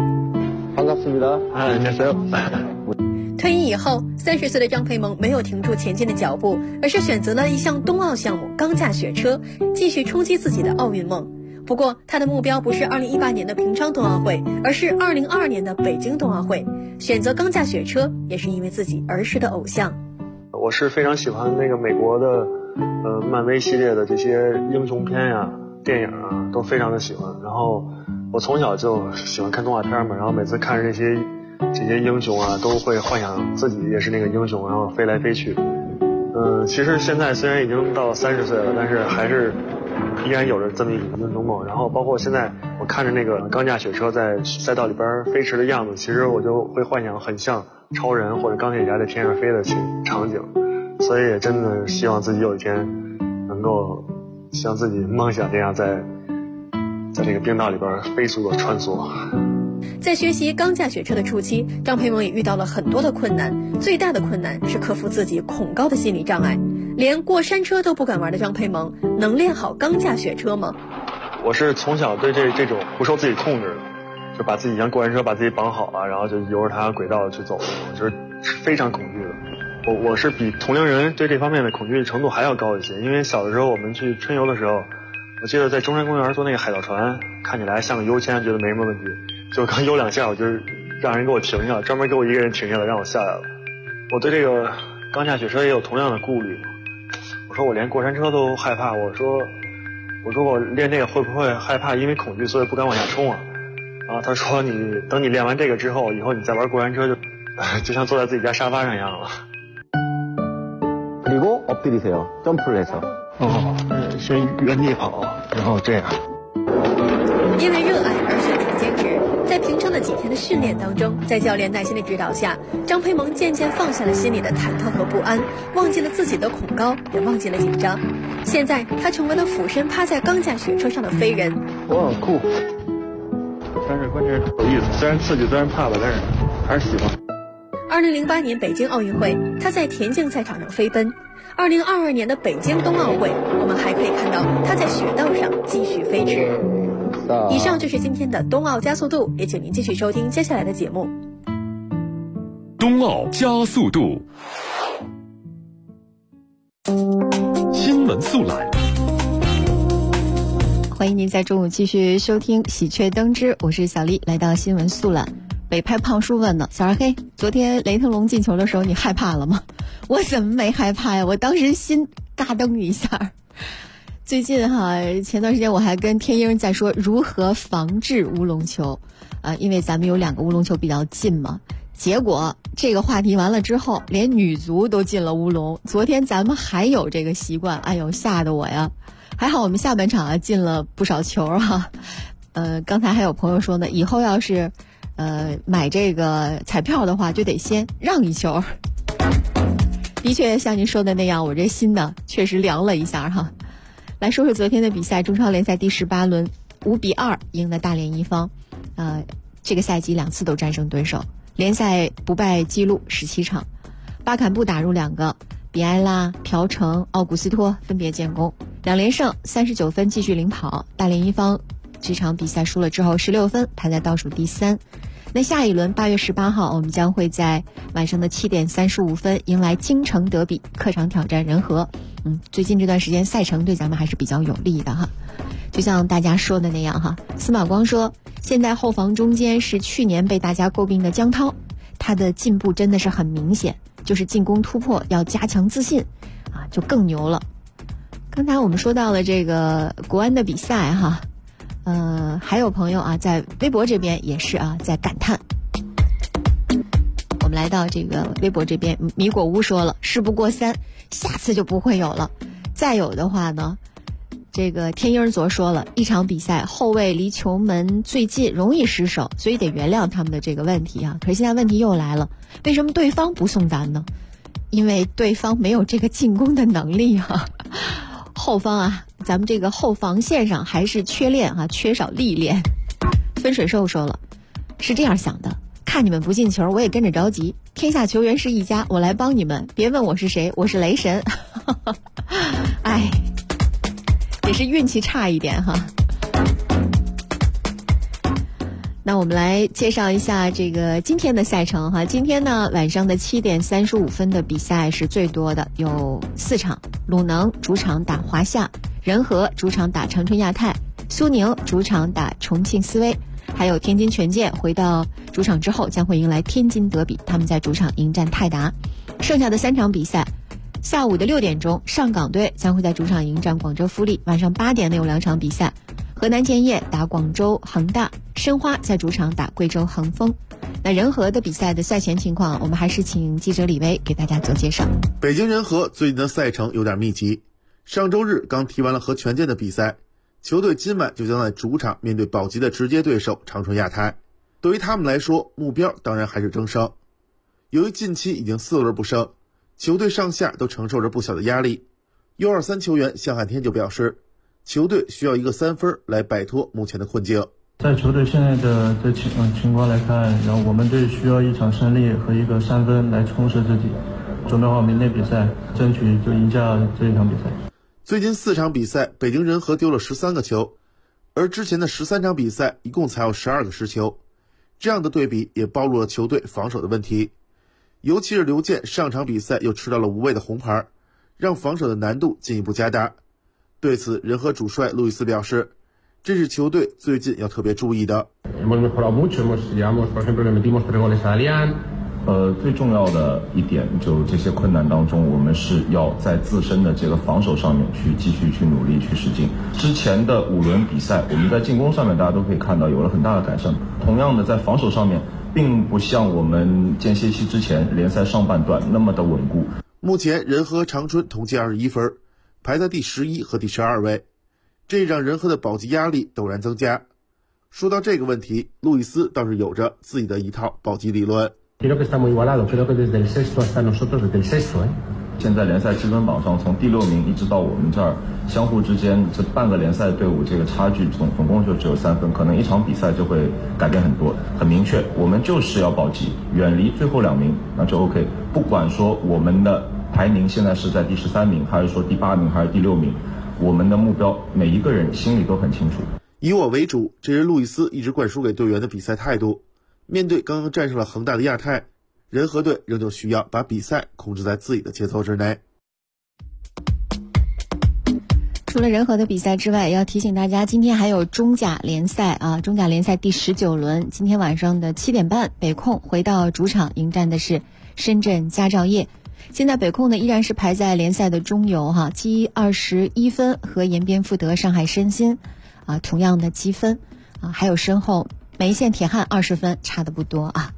退役以后，30岁的张培萌没有停住前进的脚步，而是选择了一项冬奥项目钢架雪车，继续冲击自己的奥运梦。不过他的目标不是2018年的平昌冬奥会，而是2022年的北京冬奥会。选择钢架雪车也是因为自己儿时的偶像。 我是非常喜欢那个美国的漫威系列的这些英雄片呀、电影啊，都非常的喜欢。然后我从小就喜欢看动画片嘛，然后每次看着这些英雄啊，都会幻想自己也是那个英雄，然后飞来飞去。其实现在虽然已经到30岁了，但是还是依然有着这么一种英雄梦。然后包括现在我看着那个钢架雪车在赛道里边飞驰的样子，其实我就会幻想很像超人或者钢铁侠在天上飞的场景。所以也真的希望自己有一天能够像自己梦想那样在这个冰道里边飞速的穿梭。 在学习钢架雪车的初期，张培萌也遇到了很多的困难，最大的困难是克服自己恐高的心理障碍。连过山车都不敢玩的张培萌，能练好钢架雪车吗？ 我是从小对这种不受自己控制的，就把自己像过山车把自己绑好了，然后就由着它轨道去走，就是非常恐惧的。我是比同龄人对这方面的恐惧程度还要高一些，因为小的时候我们去春游的时候，我记得在中山公园坐那个海盗船，看起来像个悠签，觉得没什么问题，就刚游2下，我就是让人给我停下了，专门给我一个人停下来让我下来了。我对这个钢架雪车也有同样的顾虑，我说我连过山车都害怕，我说我练这个会不会害怕因为恐惧所以不敢往下冲啊？然后他说等你练完这个之后，以后你再玩过山车就像坐在自己家沙发上一样了。 그리고 엎드리세요. 점프를 해서. 先原地跑，然后这样。 因为热爱而选择坚持，在平常的几天的训练当中，在教练耐心的指导下，张培萌渐渐放下了心里的忐忑和不安，忘记了自己的恐高，也忘记了紧张。现在他成为了俯身趴在钢架雪车上的飞人。 我很酷，但是关键是有意思，虽然刺激，虽然怕吧，但是还是喜欢。 2008年北京奥运会，他在田径赛场上飞奔。2022年的北京冬奥会，我们还可以看到他在雪道上继续飞驰。以上就是今天的冬奥加速度，也请您继续收听接下来的节目。 冬奥加速度，新闻速览。 欢迎您在中午继续收听喜鹊登枝，我是小丽，来到新闻速览。北派胖叔问呢，小二黑，昨天雷腾龙进球的时候你害怕了吗？我怎么没害怕呀？我当时心嘎噔一下。最近前段时间我还跟天鹰在说如何防治乌龙球，因为咱们有2个乌龙球比较近嘛。结果这个话题完了之后，连女足都进了乌龙。昨天咱们还有这个习惯，哎呦，吓得我呀！还好我们下半场进了不少球哈。刚才还有朋友说呢，以后要是买这个彩票的话，就得先让1球。的确像您说的那样，我这心呢确实凉了一下哈。来说说昨天的比赛，中超联赛第18轮5-2赢了大连一方，这个赛季2次都战胜对手，联赛不败纪录17场，巴坎布打入2个，比埃拉、朴成、奥古斯托分别建功，2连胜，39分继续领跑。大连一方这场比赛输了之后16分，排在倒数第3。那下一轮8月18号，我们将会在晚上的7点35分迎来京城德比，客场挑战人和。最近这段时间赛程对咱们还是比较有利的哈。就像大家说的那样哈，司马光说，现在后防中间是去年被大家诟病的姜涛，他的进步真的是很明显，就是进攻突破要加强自信就更牛了。刚才我们说到了这个国安的比赛哈。还有朋友在微博这边也是在感叹。我们来到这个微博这边，米果屋说了，事不过3，下次就不会有了。再有的话呢，这个天鹰昨说了，一场比赛后卫离球门最近容易失手，所以得原谅他们的这个问题可是现在问题又来了，为什么对方不送咱呢？因为对方没有这个进攻的能力后方咱们这个后防线上还是缺练缺少历练。分水兽说了，是这样想的，看你们不进球我也跟着着急，天下球员是一家，我来帮你们，别问我是谁，我是雷神。哎，也是运气差一点那我们来介绍一下这个今天的赛程今天呢晚上的7点35分的比赛是最多的，有4场。鲁能主场打华夏，仁和主场打长春亚泰，苏宁主场打重庆斯威，还有天津权健回到主场之后将会迎来天津德比，他们在主场迎战泰达。剩下的3场比赛，下午的6点钟上港队将会在主场迎战广州富力，晚上8点呢有2场比赛，河南建业打广州恒大，申花在主场打贵州恒丰。那仁和的比赛的赛前情况，我们还是请记者李威给大家做介绍。 北京人和最近的赛程有点密集，上周日刚踢完了和权健的比赛，球队今晚就将在主场面对保级的直接对手长春亚泰。对于他们来说，目标当然还是争胜。由于近期已经4轮不胜，球队上下都承受着不小的压力。U23球员向汉天就表示，球队需要一个3分来摆脱目前的困境。 在球队现在的情况来看，然后我们队需要一场胜利和一个3分来充实自己，准备好明天比赛，争取就赢下这一场比赛。 最近4场比赛，北京人和丢了13个球， 而之前的13场比赛一共才有12个失球，这样的对比也暴露了球队防守的问题。尤其是刘健上场比赛又吃到了无谓的红牌，让防守的难度进一步加大。对此，人和主帅路易斯表示，这是球队最近要特别注意的。 最重要的一点，就这些困难当中，我们是要在自身的这个防守上面去继续去努力去使劲。之前的5轮比赛，我们在进攻上面大家都可以看到有了很大的改善。同样的，在防守上面，并不像我们间歇期之前联赛上半段那么的稳固。 目前人和长春同计21分，排在第11和第12位，这让人和的保级压力陡然增加。说到这个问题，路易斯倒是有着自己的一套保级理论。 现在联赛积分榜上，从第6名一直到我们这儿，相互之间这半个联赛队伍这个差距总共就只有3分，可能一场比赛就会改变很多。很明确，我们就是要保级，远离最后2名，那就 OK。不管说我们的排名现在是在第13名，还是说第8名，还是第6名，我们的目标每一个人心里都很清楚。 以我为主，这是路易斯一直灌输给队员的比赛态度。面对刚刚战胜了恒大的亚太，人和队仍旧需要把比赛控制在自己的节奏之内。 除了人和的比赛之外，要提醒大家，今天还有中甲联赛啊，中甲联赛第19轮，今天晚上的7点半，北控回到主场迎战的是深圳佳兆业。现在北控呢依然是排在联赛的中游哈，积21分，和延边富德、上海申鑫同样的积分啊，还有身后梅县铁汉20分，差的不多啊。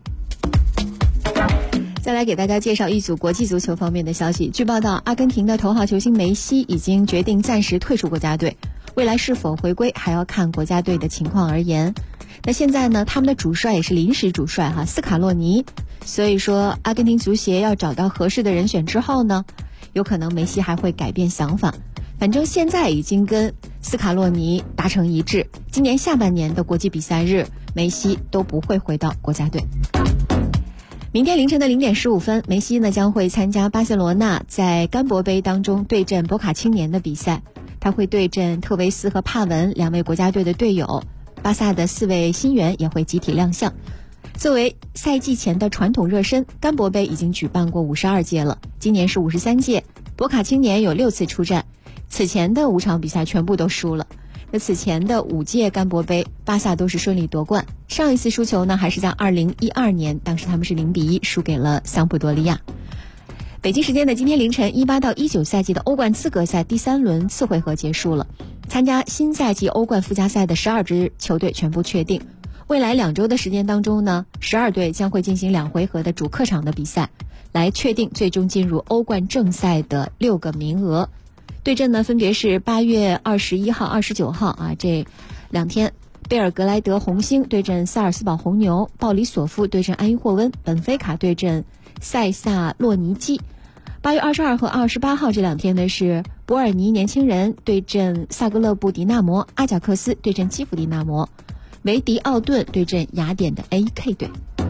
再来给大家介绍一组国际足球方面的消息。据报道，阿根廷的头号球星梅西已经决定暂时退出国家队，未来是否回归还要看国家队的情况而言。那现在呢，他们的主帅也是临时主帅斯卡洛尼，所以说阿根廷足协要找到合适的人选之后呢，有可能梅西还会改变想法。反正现在已经跟斯卡洛尼达成一致，今年下半年的国际比赛日，梅西都不会回到国家队。明天凌晨的0点15分，梅西呢将会参加巴塞罗那在甘博杯当中对阵博卡青年的比赛，他会对阵特维斯和帕文2位国家队的队友，巴萨的4位新援也会集体亮相。作为赛季前的传统热身，甘博杯已经举办过52届了，今年是53届，博卡青年有6次出战，此前的5场比赛全部都输了。那此前的5届甘博杯，巴萨都是顺利夺冠。上一次输球呢，还是在2012年，当时他们是0-1输给了桑普多利亚。北京时间的今天凌晨，18到19赛季的欧冠资格赛第3轮次回合结束了。参加新赛季欧冠附加赛的12支球队全部确定。未来2周的时间当中呢，12队将会进行2回合的主客场的比赛，来确定最终进入欧冠正赛的6个名额。对阵呢分别是8月21号、29号这2天，贝尔格莱德红星对阵萨尔斯堡红牛，鲍里索夫对阵安伊霍温，本菲卡对阵塞萨洛尼基。8月22和28号这2天呢是伯尔尼年轻人对阵萨格勒布迪纳摩，阿贾克斯对阵基辅迪纳摩，维迪奥顿对阵雅典的 AK 队。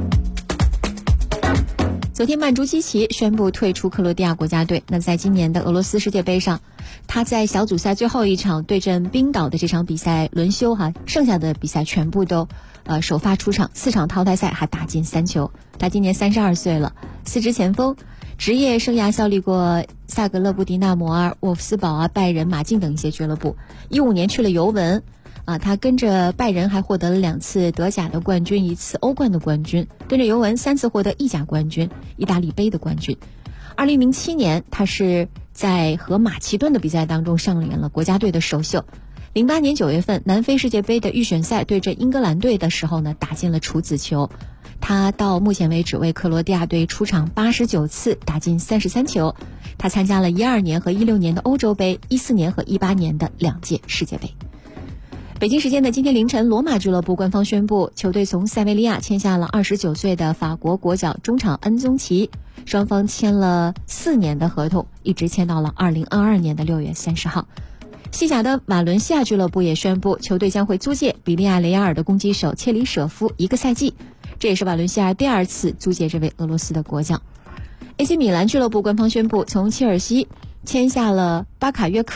昨天曼朱基奇宣布退出克罗地亚国家队。那在今年的俄罗斯世界杯上，他在小组赛最后一场对阵冰岛的这场比赛轮休剩下的比赛全部都首发出场，4场淘汰赛还打进3球。他今年32岁了，4支前锋，职业生涯效力过萨格勒布迪纳摩沃夫斯堡拜仁、马竞等一些俱乐部。15年去了尤文他跟着拜仁还获得了2次德甲的冠军，1次欧冠的冠军，跟着尤文3次获得意甲冠军、意大利杯的冠军。2007年他是在和马其顿的比赛当中上演了国家队的首秀。08年9月份南非世界杯的预选赛对阵英格兰队的时候呢，打进了处子球。他到目前为止为克罗地亚队出场89次，打进33球。他参加了12年和16年的欧洲杯，14年和18年的2届世界杯。北京时间的今天凌晨，罗马俱乐部官方宣布，球队从塞维利亚签下了29岁的法国国脚中场恩宗奇，双方签了4年的合同，一直签到了2022年的6月30号。西甲的瓦伦西亚俱乐部也宣布，球队将会租借比利亚雷亚尔的攻击手切里舍夫1个赛季，这也是瓦伦西亚第2次租借这位俄罗斯的国脚。AC 米兰俱乐部官方宣布，从切尔西签下了巴卡约科，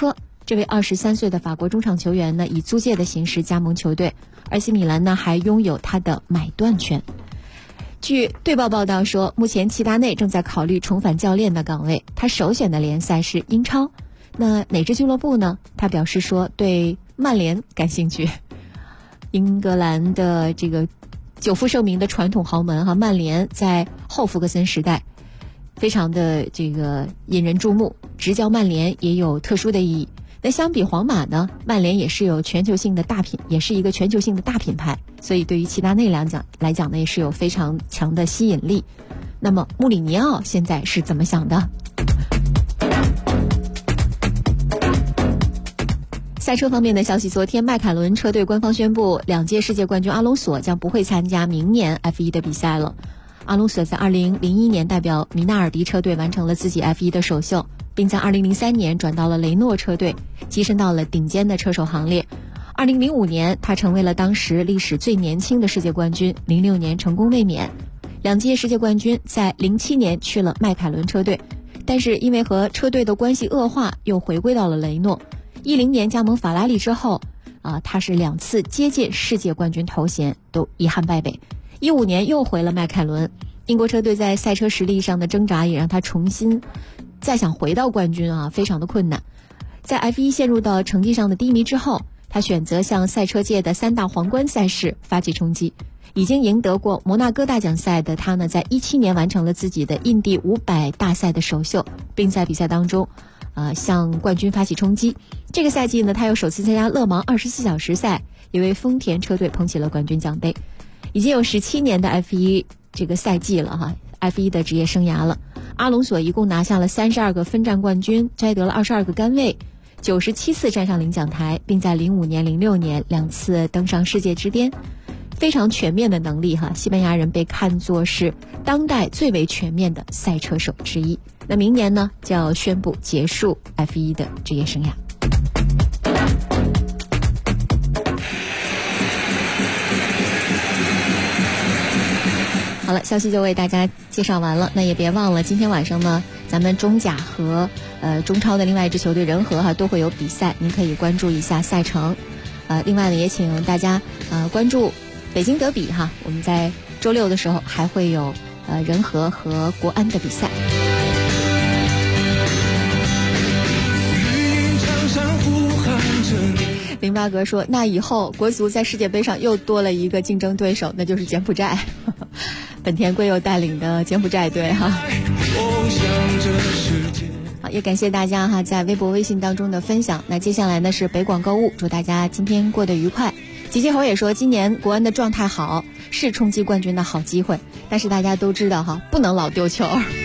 这位23岁的法国中场球员呢，以租借的形式加盟球队，AC米兰呢还拥有他的买断权。据队报报道说，目前齐达内正在考虑重返教练的岗位，他首选的联赛是英超。那哪支俱乐部呢？他表示说对曼联感兴趣。英格兰的这个久负盛名的传统豪门曼联在后弗格森时代非常的这个引人注目，执教曼联也有特殊的意义。那相比皇马呢，曼联也是一个全球性的大品牌，所以对于齐达内来讲呢，也是有非常强的吸引力。那么穆里尼奥现在是怎么想的？赛车方面的消息，昨天迈凯伦车队官方宣布，2届世界冠军阿隆索将不会参加明年 F1 的比赛了。阿隆索在2001年代表米纳尔迪车队完成了自己 F1 的首秀，并在2003年转到了雷诺车队，跻身到了顶尖的车手行列。2005年，他成为了当时历史最年轻的世界冠军，06年成功卫冕。2届世界冠军在07年去了迈凯伦车队，但是因为和车队的关系恶化，又回归到了雷诺。10年加盟法拉利之后，他是2次接近世界冠军头衔都遗憾败北。15年又回了迈凯伦，英国车队在赛车实力上的挣扎也让他重新再想回到冠军非常的困难。在 F1 陷入到成绩上的低迷之后，他选择向赛车界的3大皇冠赛事发起冲击。已经赢得过摩纳哥大奖赛的他呢，在17年完成了自己的印第500大赛的首秀，并在比赛当中向冠军发起冲击。这个赛季呢，他又首次参加勒芒24小时赛，也为丰田车队捧起了冠军奖杯。已经有17年的 F1 这个赛季了F1 的职业生涯了。阿隆索一共拿下了32个分站冠军，摘得了22个杆位，97次站上领奖台，并在05年、06年2次登上世界之巅。非常全面的能力西班牙人被看作是当代最为全面的赛车手之一。那明年呢，就要宣布结束 F1 的职业生涯。好了，消息就为大家介绍完了。那也别忘了，今天晚上呢，咱们中甲和中超的另外一支球队人和都会有比赛，您可以关注一下赛程。另外呢，也请大家关注北京德比我们在周6的时候还会有人和和国安的比赛。08哥说，那以后国足在世界杯上又多了一个竞争对手，那就是柬埔寨。本田圭佑带领的柬埔寨队好，也感谢大家在微博微信当中的分享。那接下来呢是北广购物，祝大家今天过得愉快。吉吉猴也说，今年国安的状态好，是冲击冠军的好机会，但是大家都知道不能老丢球。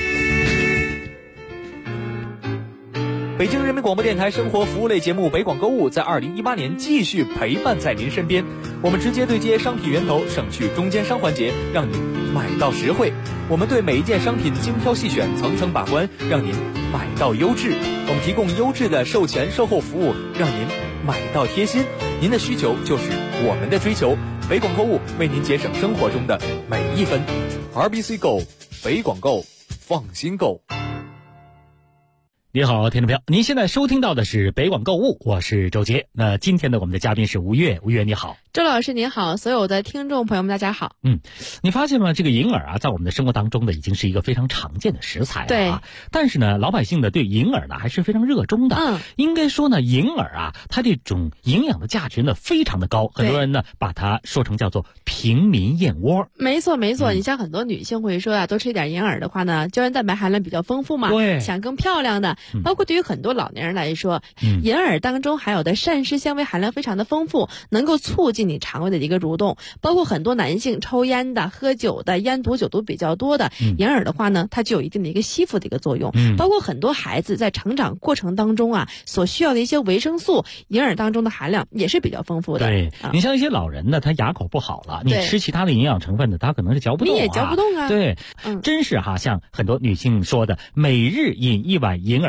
北京人民广播电台生活服务类节目北广购物在2018年继续陪伴在您身边。我们直接对接商品源头，省去中间商环节，让您买到实惠。我们对每一件商品精挑细选，层层把关，让您买到优质。我们提供优质的售前售后服务，让您买到贴心。您的需求就是我们的追求。北广购物为您节省生活中的每一分。RBC Go， 北广购，放心购。 你好，听众朋友，您现在收听到的是北广购物，我是周杰。那今天的我们的嘉宾是吴越，吴越你好。 周老师您好，所有的听众朋友们大家好。 你发现吗？这个银耳在我们的生活当中呢，已经是一个非常常见的食材了对。 但是呢，老百姓呢对银耳呢还是非常热衷的。应该说呢，银耳它这种营养的价值呢非常的高，很多人呢把它说成叫做平民燕窝。 没错没错，你像很多女性会说多吃一点银耳的话呢，胶原蛋白含量比较丰富嘛， 对， 想更漂亮的。包括对于很多老年人来说，银耳当中含有的膳食纤维含量非常的丰富，能够促进你肠胃的一个蠕动。包括很多男性抽烟的、喝酒的、烟毒酒毒比较多的，银耳的话呢，它就有一定的一个吸附的一个作用。包括很多孩子在成长过程当中所需要的一些维生素，银耳当中的含量也是比较丰富的。 对，你像一些老人呢，他牙口不好了，你吃其他的营养成分的，他可能是嚼不动你也嚼不动啊。 对，真是像很多女性说的，每日饮1碗银耳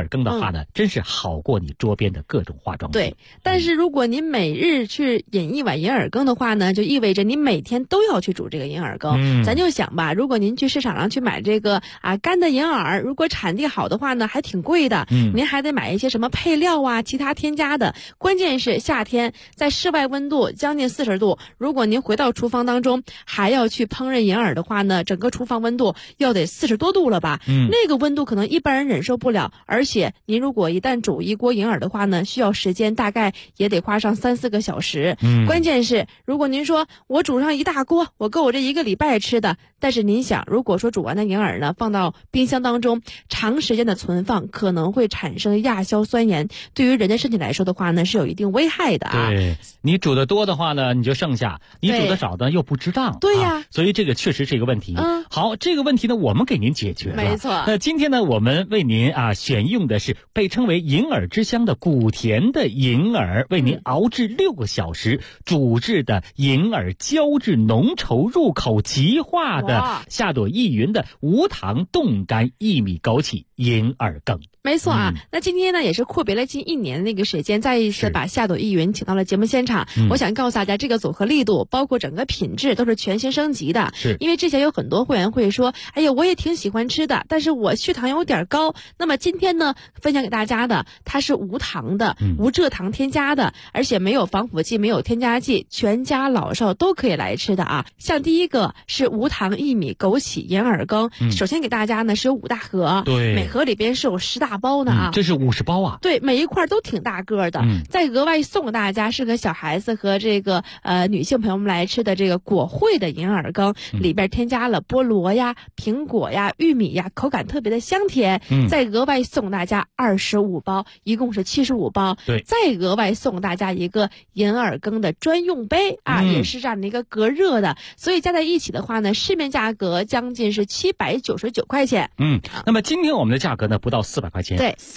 耳羹的话呢，真是好过你桌边的各种化妆品。 对，但是如果您每日去饮一碗银耳羹的话呢，就意味着你每天都要去煮这个银耳羹。咱就想吧，如果您去市场上去买这个干的银耳，如果产地好的话呢，还挺贵的。您还得买一些什么配料啊，其他添加的。关键是夏天在室外温度将近40度，如果您回到厨房当中还要去烹饪银耳的话呢，整个厨房温度要得40多度了吧？那个温度可能一般人忍受不了，而且您如果一旦煮一锅银耳的话呢，需要时间大概也得花上3-4个小时。关键是如果您说我煮上一大锅，我够我这1个礼拜吃的，但是您想，如果说煮完的银耳呢放到冰箱当中，长时间的存放可能会产生亚硝酸盐，对于人的身体来说的话呢是有一定危害的啊。 对，你煮的多的话呢你就剩下，你煮的少呢又不值当。 对呀， 所以这个确实是一个问题。好，这个问题呢我们给您解决了。 没错。 那今天呢我们为您选用的是被称为银耳之乡的古田的银耳，为您熬制6个小时煮制的银耳胶质浓稠入口即化的夏朵意云的无糖冻干薏米枸杞银耳羹。 没错啊，那今天呢也是阔别了近1年的那个时间，再一次把夏朵意云请到了节目现场。我想告诉大家，这个组合力度包括整个品质都是全新升级的。 是因为之前有很多会员会说，哎呀，我也挺喜欢吃的，但是我血糖有点高。那么今天呢分享给大家的，它是无糖的，无蔗糖添加的，而且没有防腐剂，没有添加剂，全家老少都可以来吃的啊。像第一个是无糖薏米枸杞银耳羹，首先给大家呢是有5大盒， 对， 每盒里边是有10大包呢啊， 这是50包啊。 对，每一块都挺大个的。再额外送给大家适合小孩子和这个女性朋友们来吃的这个果惠的银耳羹，里边添加了菠萝呀、苹果呀、玉米呀，口感特别的香甜。再额外送大家25包，一共是75包。 对， 再额外送大家一个银耳羹的专用杯啊，也是这样的一个隔热的，所以加在一起的话呢，市面价格将近是799块钱。 那么今天我们的价格呢不到400块钱， 对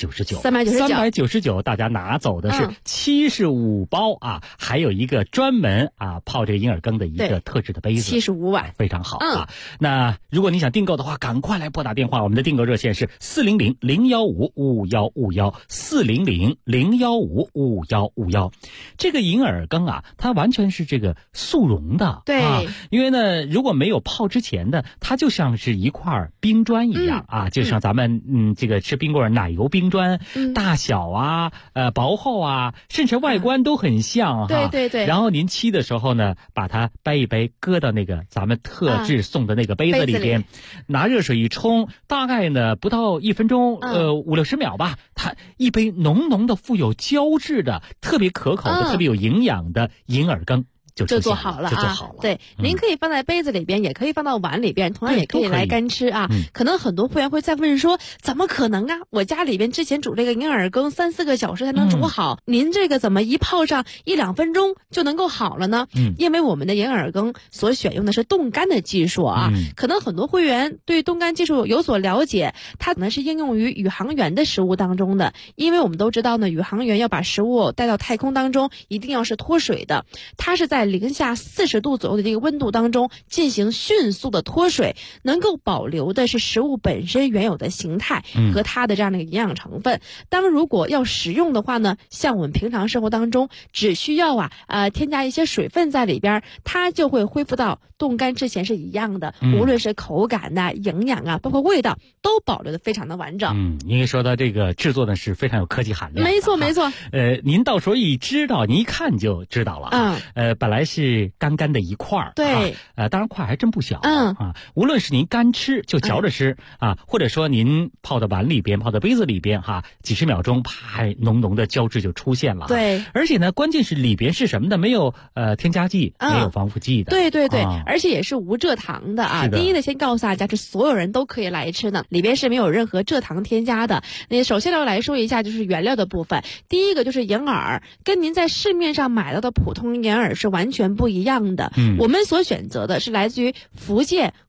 ，399， 大家拿走的是75包啊，还有一个专门泡这个银耳羹的一个特制的杯子 ，75碗， 非常好啊。那如果你想订购的话，赶快来拨打电话，我们的订购热线是400-015-5151，400-015-5151。这个银耳羹啊，它完全是这个速溶的， 对， 因为呢，如果没有泡之前的，它就像是一块冰砖一样就像咱们这个吃冰棍奶油冰砖，大小啊、薄厚啊，甚至外观都很像对对对。 然后您沏的时候呢，把它掰一掰，搁到那个咱们特制送的那个杯子里边，拿热水一冲，大概呢不到1分钟，50-60秒吧，它一杯浓浓的、富有胶质的、特别可口的、特别有营养的银耳羹。就做好了啊！对，您可以放在杯子里边，也可以放到碗里边，同样也可以来干吃啊。可能很多会员会再问说，怎么可能啊？我家里边之前煮这个银耳羹3-4个小时才能煮好，您这个怎么一泡上1-2分钟就能够好了呢？因为我们的银耳羹所选用的是冻干的技术啊。可能很多会员对冻干技术有所了解，它可能是应用于宇航员的食物当中的，因为我们都知道呢，宇航员要把食物带到太空当中，一定要是脱水的，它是在零下40度左右的这个温度当中进行迅速的脱水，能够保留的是食物本身原有的形态和它的这样的一个营养成分。当然如果要食用的话呢，像我们平常生活当中只需要添加一些水分在里边，它就会恢复到冻干之前是一样的，无论是口感营养包括味道都保留的非常的完整。 您说的这个制作呢是非常有科技含量的。 没错没错。 您到时候一知道，您一看就知道了。本来是干干的一块儿， 对， 当然块还真不小。无论是您干吃就嚼着吃或者说您泡到碗里边、泡到杯子里边几十秒钟，啪，浓浓的胶质就出现了。 对， 而且呢，关键是里边是什么的？没有添加剂，没有防腐剂的。 对对对，而且也是无蔗糖的啊。第一呢，先告诉大家，是所有人都可以来吃的，里边是没有任何蔗糖添加的。那首先要来说一下就是原料的部分。第一个就是银耳，跟您在市面上买到的普通银耳是完全不一样的。我们所选择的是来自于福建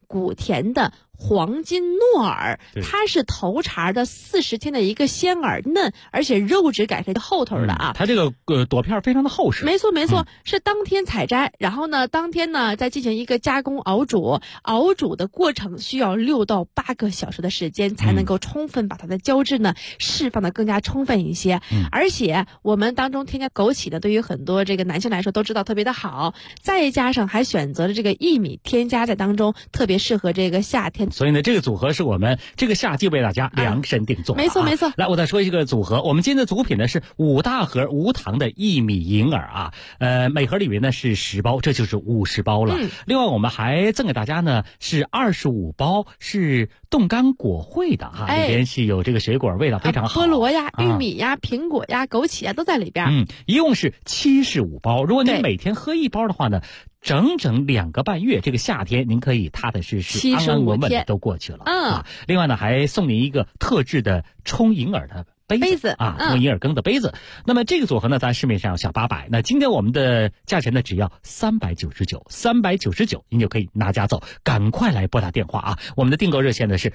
古田的黄金诺尔，它是头茬的40天的一个鲜耳嫩，而且肉质感是厚头的啊。 它这个朵片非常的厚实。 没错没错，是当天采摘，然后呢当天呢再进行一个加工熬煮，熬煮的过程需要6到8个小时的时间，才能够充分把它的胶质呢释放的更加充分一些。而且我们当中添加枸杞呢，对于很多这个男性来说都知道特别的好，再加上还选择了这个薏米添加在当中，特别适合这个夏天。 所以呢，这个组合是我们这个夏季为大家量身定做。 没错没错。 来，我再说一个组合，我们今天的组品呢是5大盒无糖的薏米银耳啊，每盒里面呢是10包，这就是50包了。另外我们还赠给大家呢是25包是冻干果荟的啊，里边是有这个水果，味道非常好， 菠萝呀、玉米呀、苹果呀、枸杞呀都在里边。 一共是75包。如果您每天喝1包的话呢，整整2个半月，这个夏天您可以踏踏实实、安安稳稳的都过去了。另外呢，还送您一个特制的冲银耳的杯子啊，用银耳羹的杯子。那么这个组合呢，在市面上要小800，那今天我们的价钱呢只要399，您就可以拿家走。赶快来拨打电话啊！我们的订购热线呢是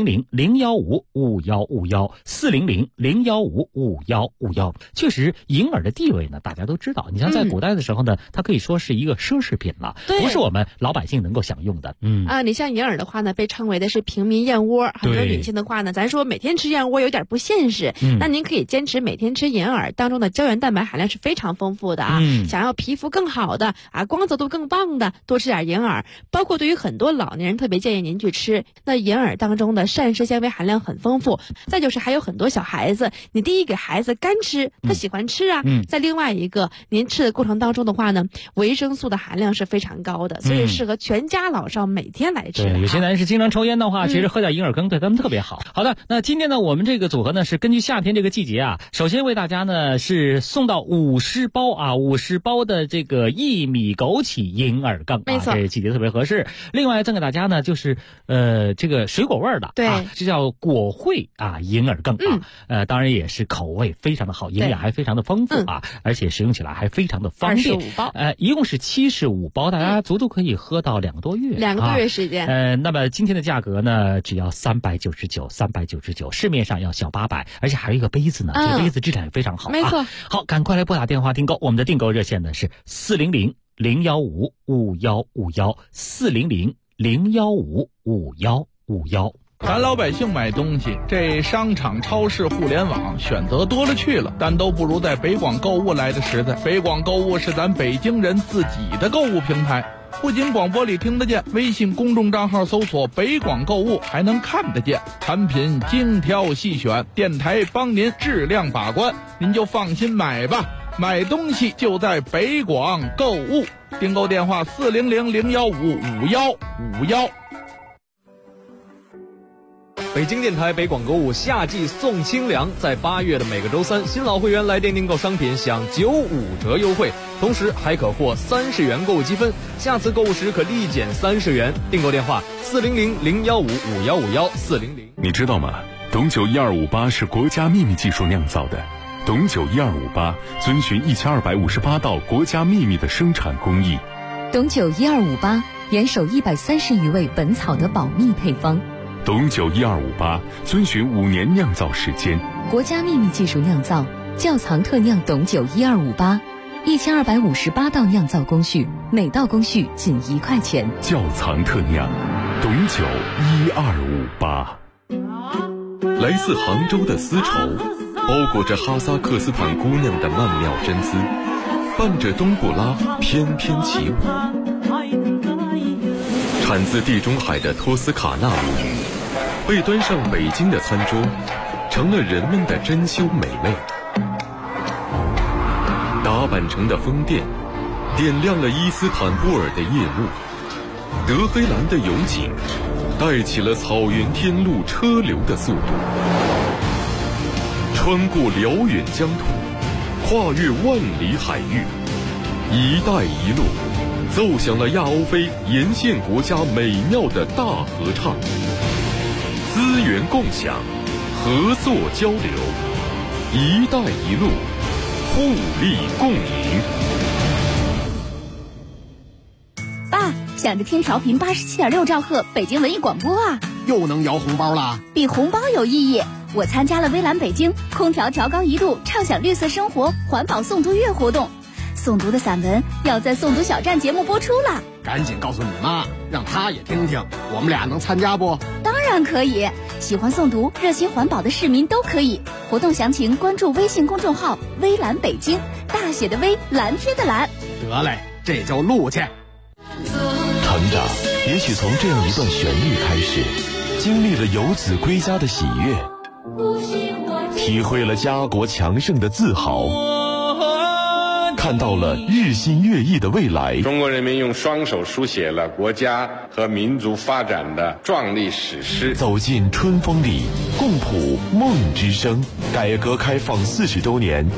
400-015-5151，400-015-5151。确实，银耳的地位呢，大家都知道。你像在古代的时候呢，它可以说是一个奢侈品了，不是我们老百姓能够享用的。 你像银耳的话呢，被称为的是平民燕窝。很多女性的话呢，咱说每天吃燕窝有点不现实。那您可以坚持每天吃银耳，当中的胶原蛋白含量是非常丰富的啊。想要皮肤更好的啊，光泽度更棒的，多吃点银耳。包括对于很多老年人，特别建议您去吃。那银耳当中的膳食纤维含量很丰富。再就是还有很多小孩子，你第一给孩子干吃，他喜欢吃啊。再另外一个，您吃的过程当中的话呢，维生素的含量是非常高的，所以适合全家老少每天来吃。 对，有些男士经常抽烟的话，其实喝点银耳羹对他们特别好。好的，那今天呢，我们这个组合呢是根据夏天这个季节啊，首先为大家呢是送到50包啊，50包的这个薏米枸杞银耳羹， 没错， 这季节特别合适。另外赠给大家呢就是这个水果味的，对，这叫果荟啊银耳羹啊，当然也是口味非常的好，营养还非常的丰富啊，而且食用起来还非常的方便。 25包， 一共是75包，大家足足可以喝到2个多月 ，2个多月时间。 那么今天的价格呢只要399，市面上要小800，而且还有一个杯子呢，这个杯子质量也非常好， 没错。 好，赶快来拨打电话订购，我们的订购热线呢是400-015-5151，400-015-5151。 咱老百姓买东西，这商场、超市、互联网选择多了去了，但都不如在北广购物来的实在。北广购物是咱北京人自己的购物平台，不仅广播里听得见，微信公众账号搜索北广购物还能看得见，产品精挑细选，电台帮您质量把关，您就放心买吧。买东西就在北广购物，订购电话400-015-5151。 北京电台北广购物夏季送清凉，在8月的每个周三，新老会员来电订购商品享95折优惠，同时还可获30元购物积分，下次购物时可立减30元。订购电话400-015-5151，400。 你知道吗？董酒1258是国家秘密技术酿造的，董酒1258遵循1258道国家秘密的生产工艺。 董酒1258严守130余位本草的保密配方。 董酒1258遵循5年酿造时间， 国家秘密技术酿造，窖藏特酿董酒1258，1258道酿造工序，每道工序仅1块钱。 窖藏特酿，董酒1258。来自杭州的丝绸，包裹着哈萨克斯坦姑娘的曼妙真姿，伴着冬不拉翩翩起舞。产自地中海的托斯卡纳米，被端上北京的餐桌，成了人们的珍馐美味。打扮成的风电，点亮了伊斯坦布尔的夜幕。德黑兰的油井，带起了草原天路车流的速度。穿过辽远疆土，跨越万里海域，一带一路奏响了亚欧非沿线国家美妙的大合唱。资源共享，合作交流，一带一路，互利共赢。 爸， 想着听调频87.6兆赫北京文艺广播啊。 又能摇红包啦？ 比红包有意义。我参加了微蓝北京空调调高1度畅享绿色生活环保诵读月活动，诵读的散文要在诵读小站节目播出了。 赶紧告诉你妈，让她也听听，我们俩能参加不？ 当然可以，喜欢诵读热心环保的市民都可以。活动详情关注微信公众号微蓝北京，大写的微，蓝天的蓝。 得嘞，这就录去。 成长也许从这样一段旋律开始，经历了游子归家的喜悦，体会了家国强盛的自豪，看到了日新月异的未来。 中国人民用双手书写了国家和民族发展的壮丽史诗。 走进春风里，共谱梦之声。改革开放40周年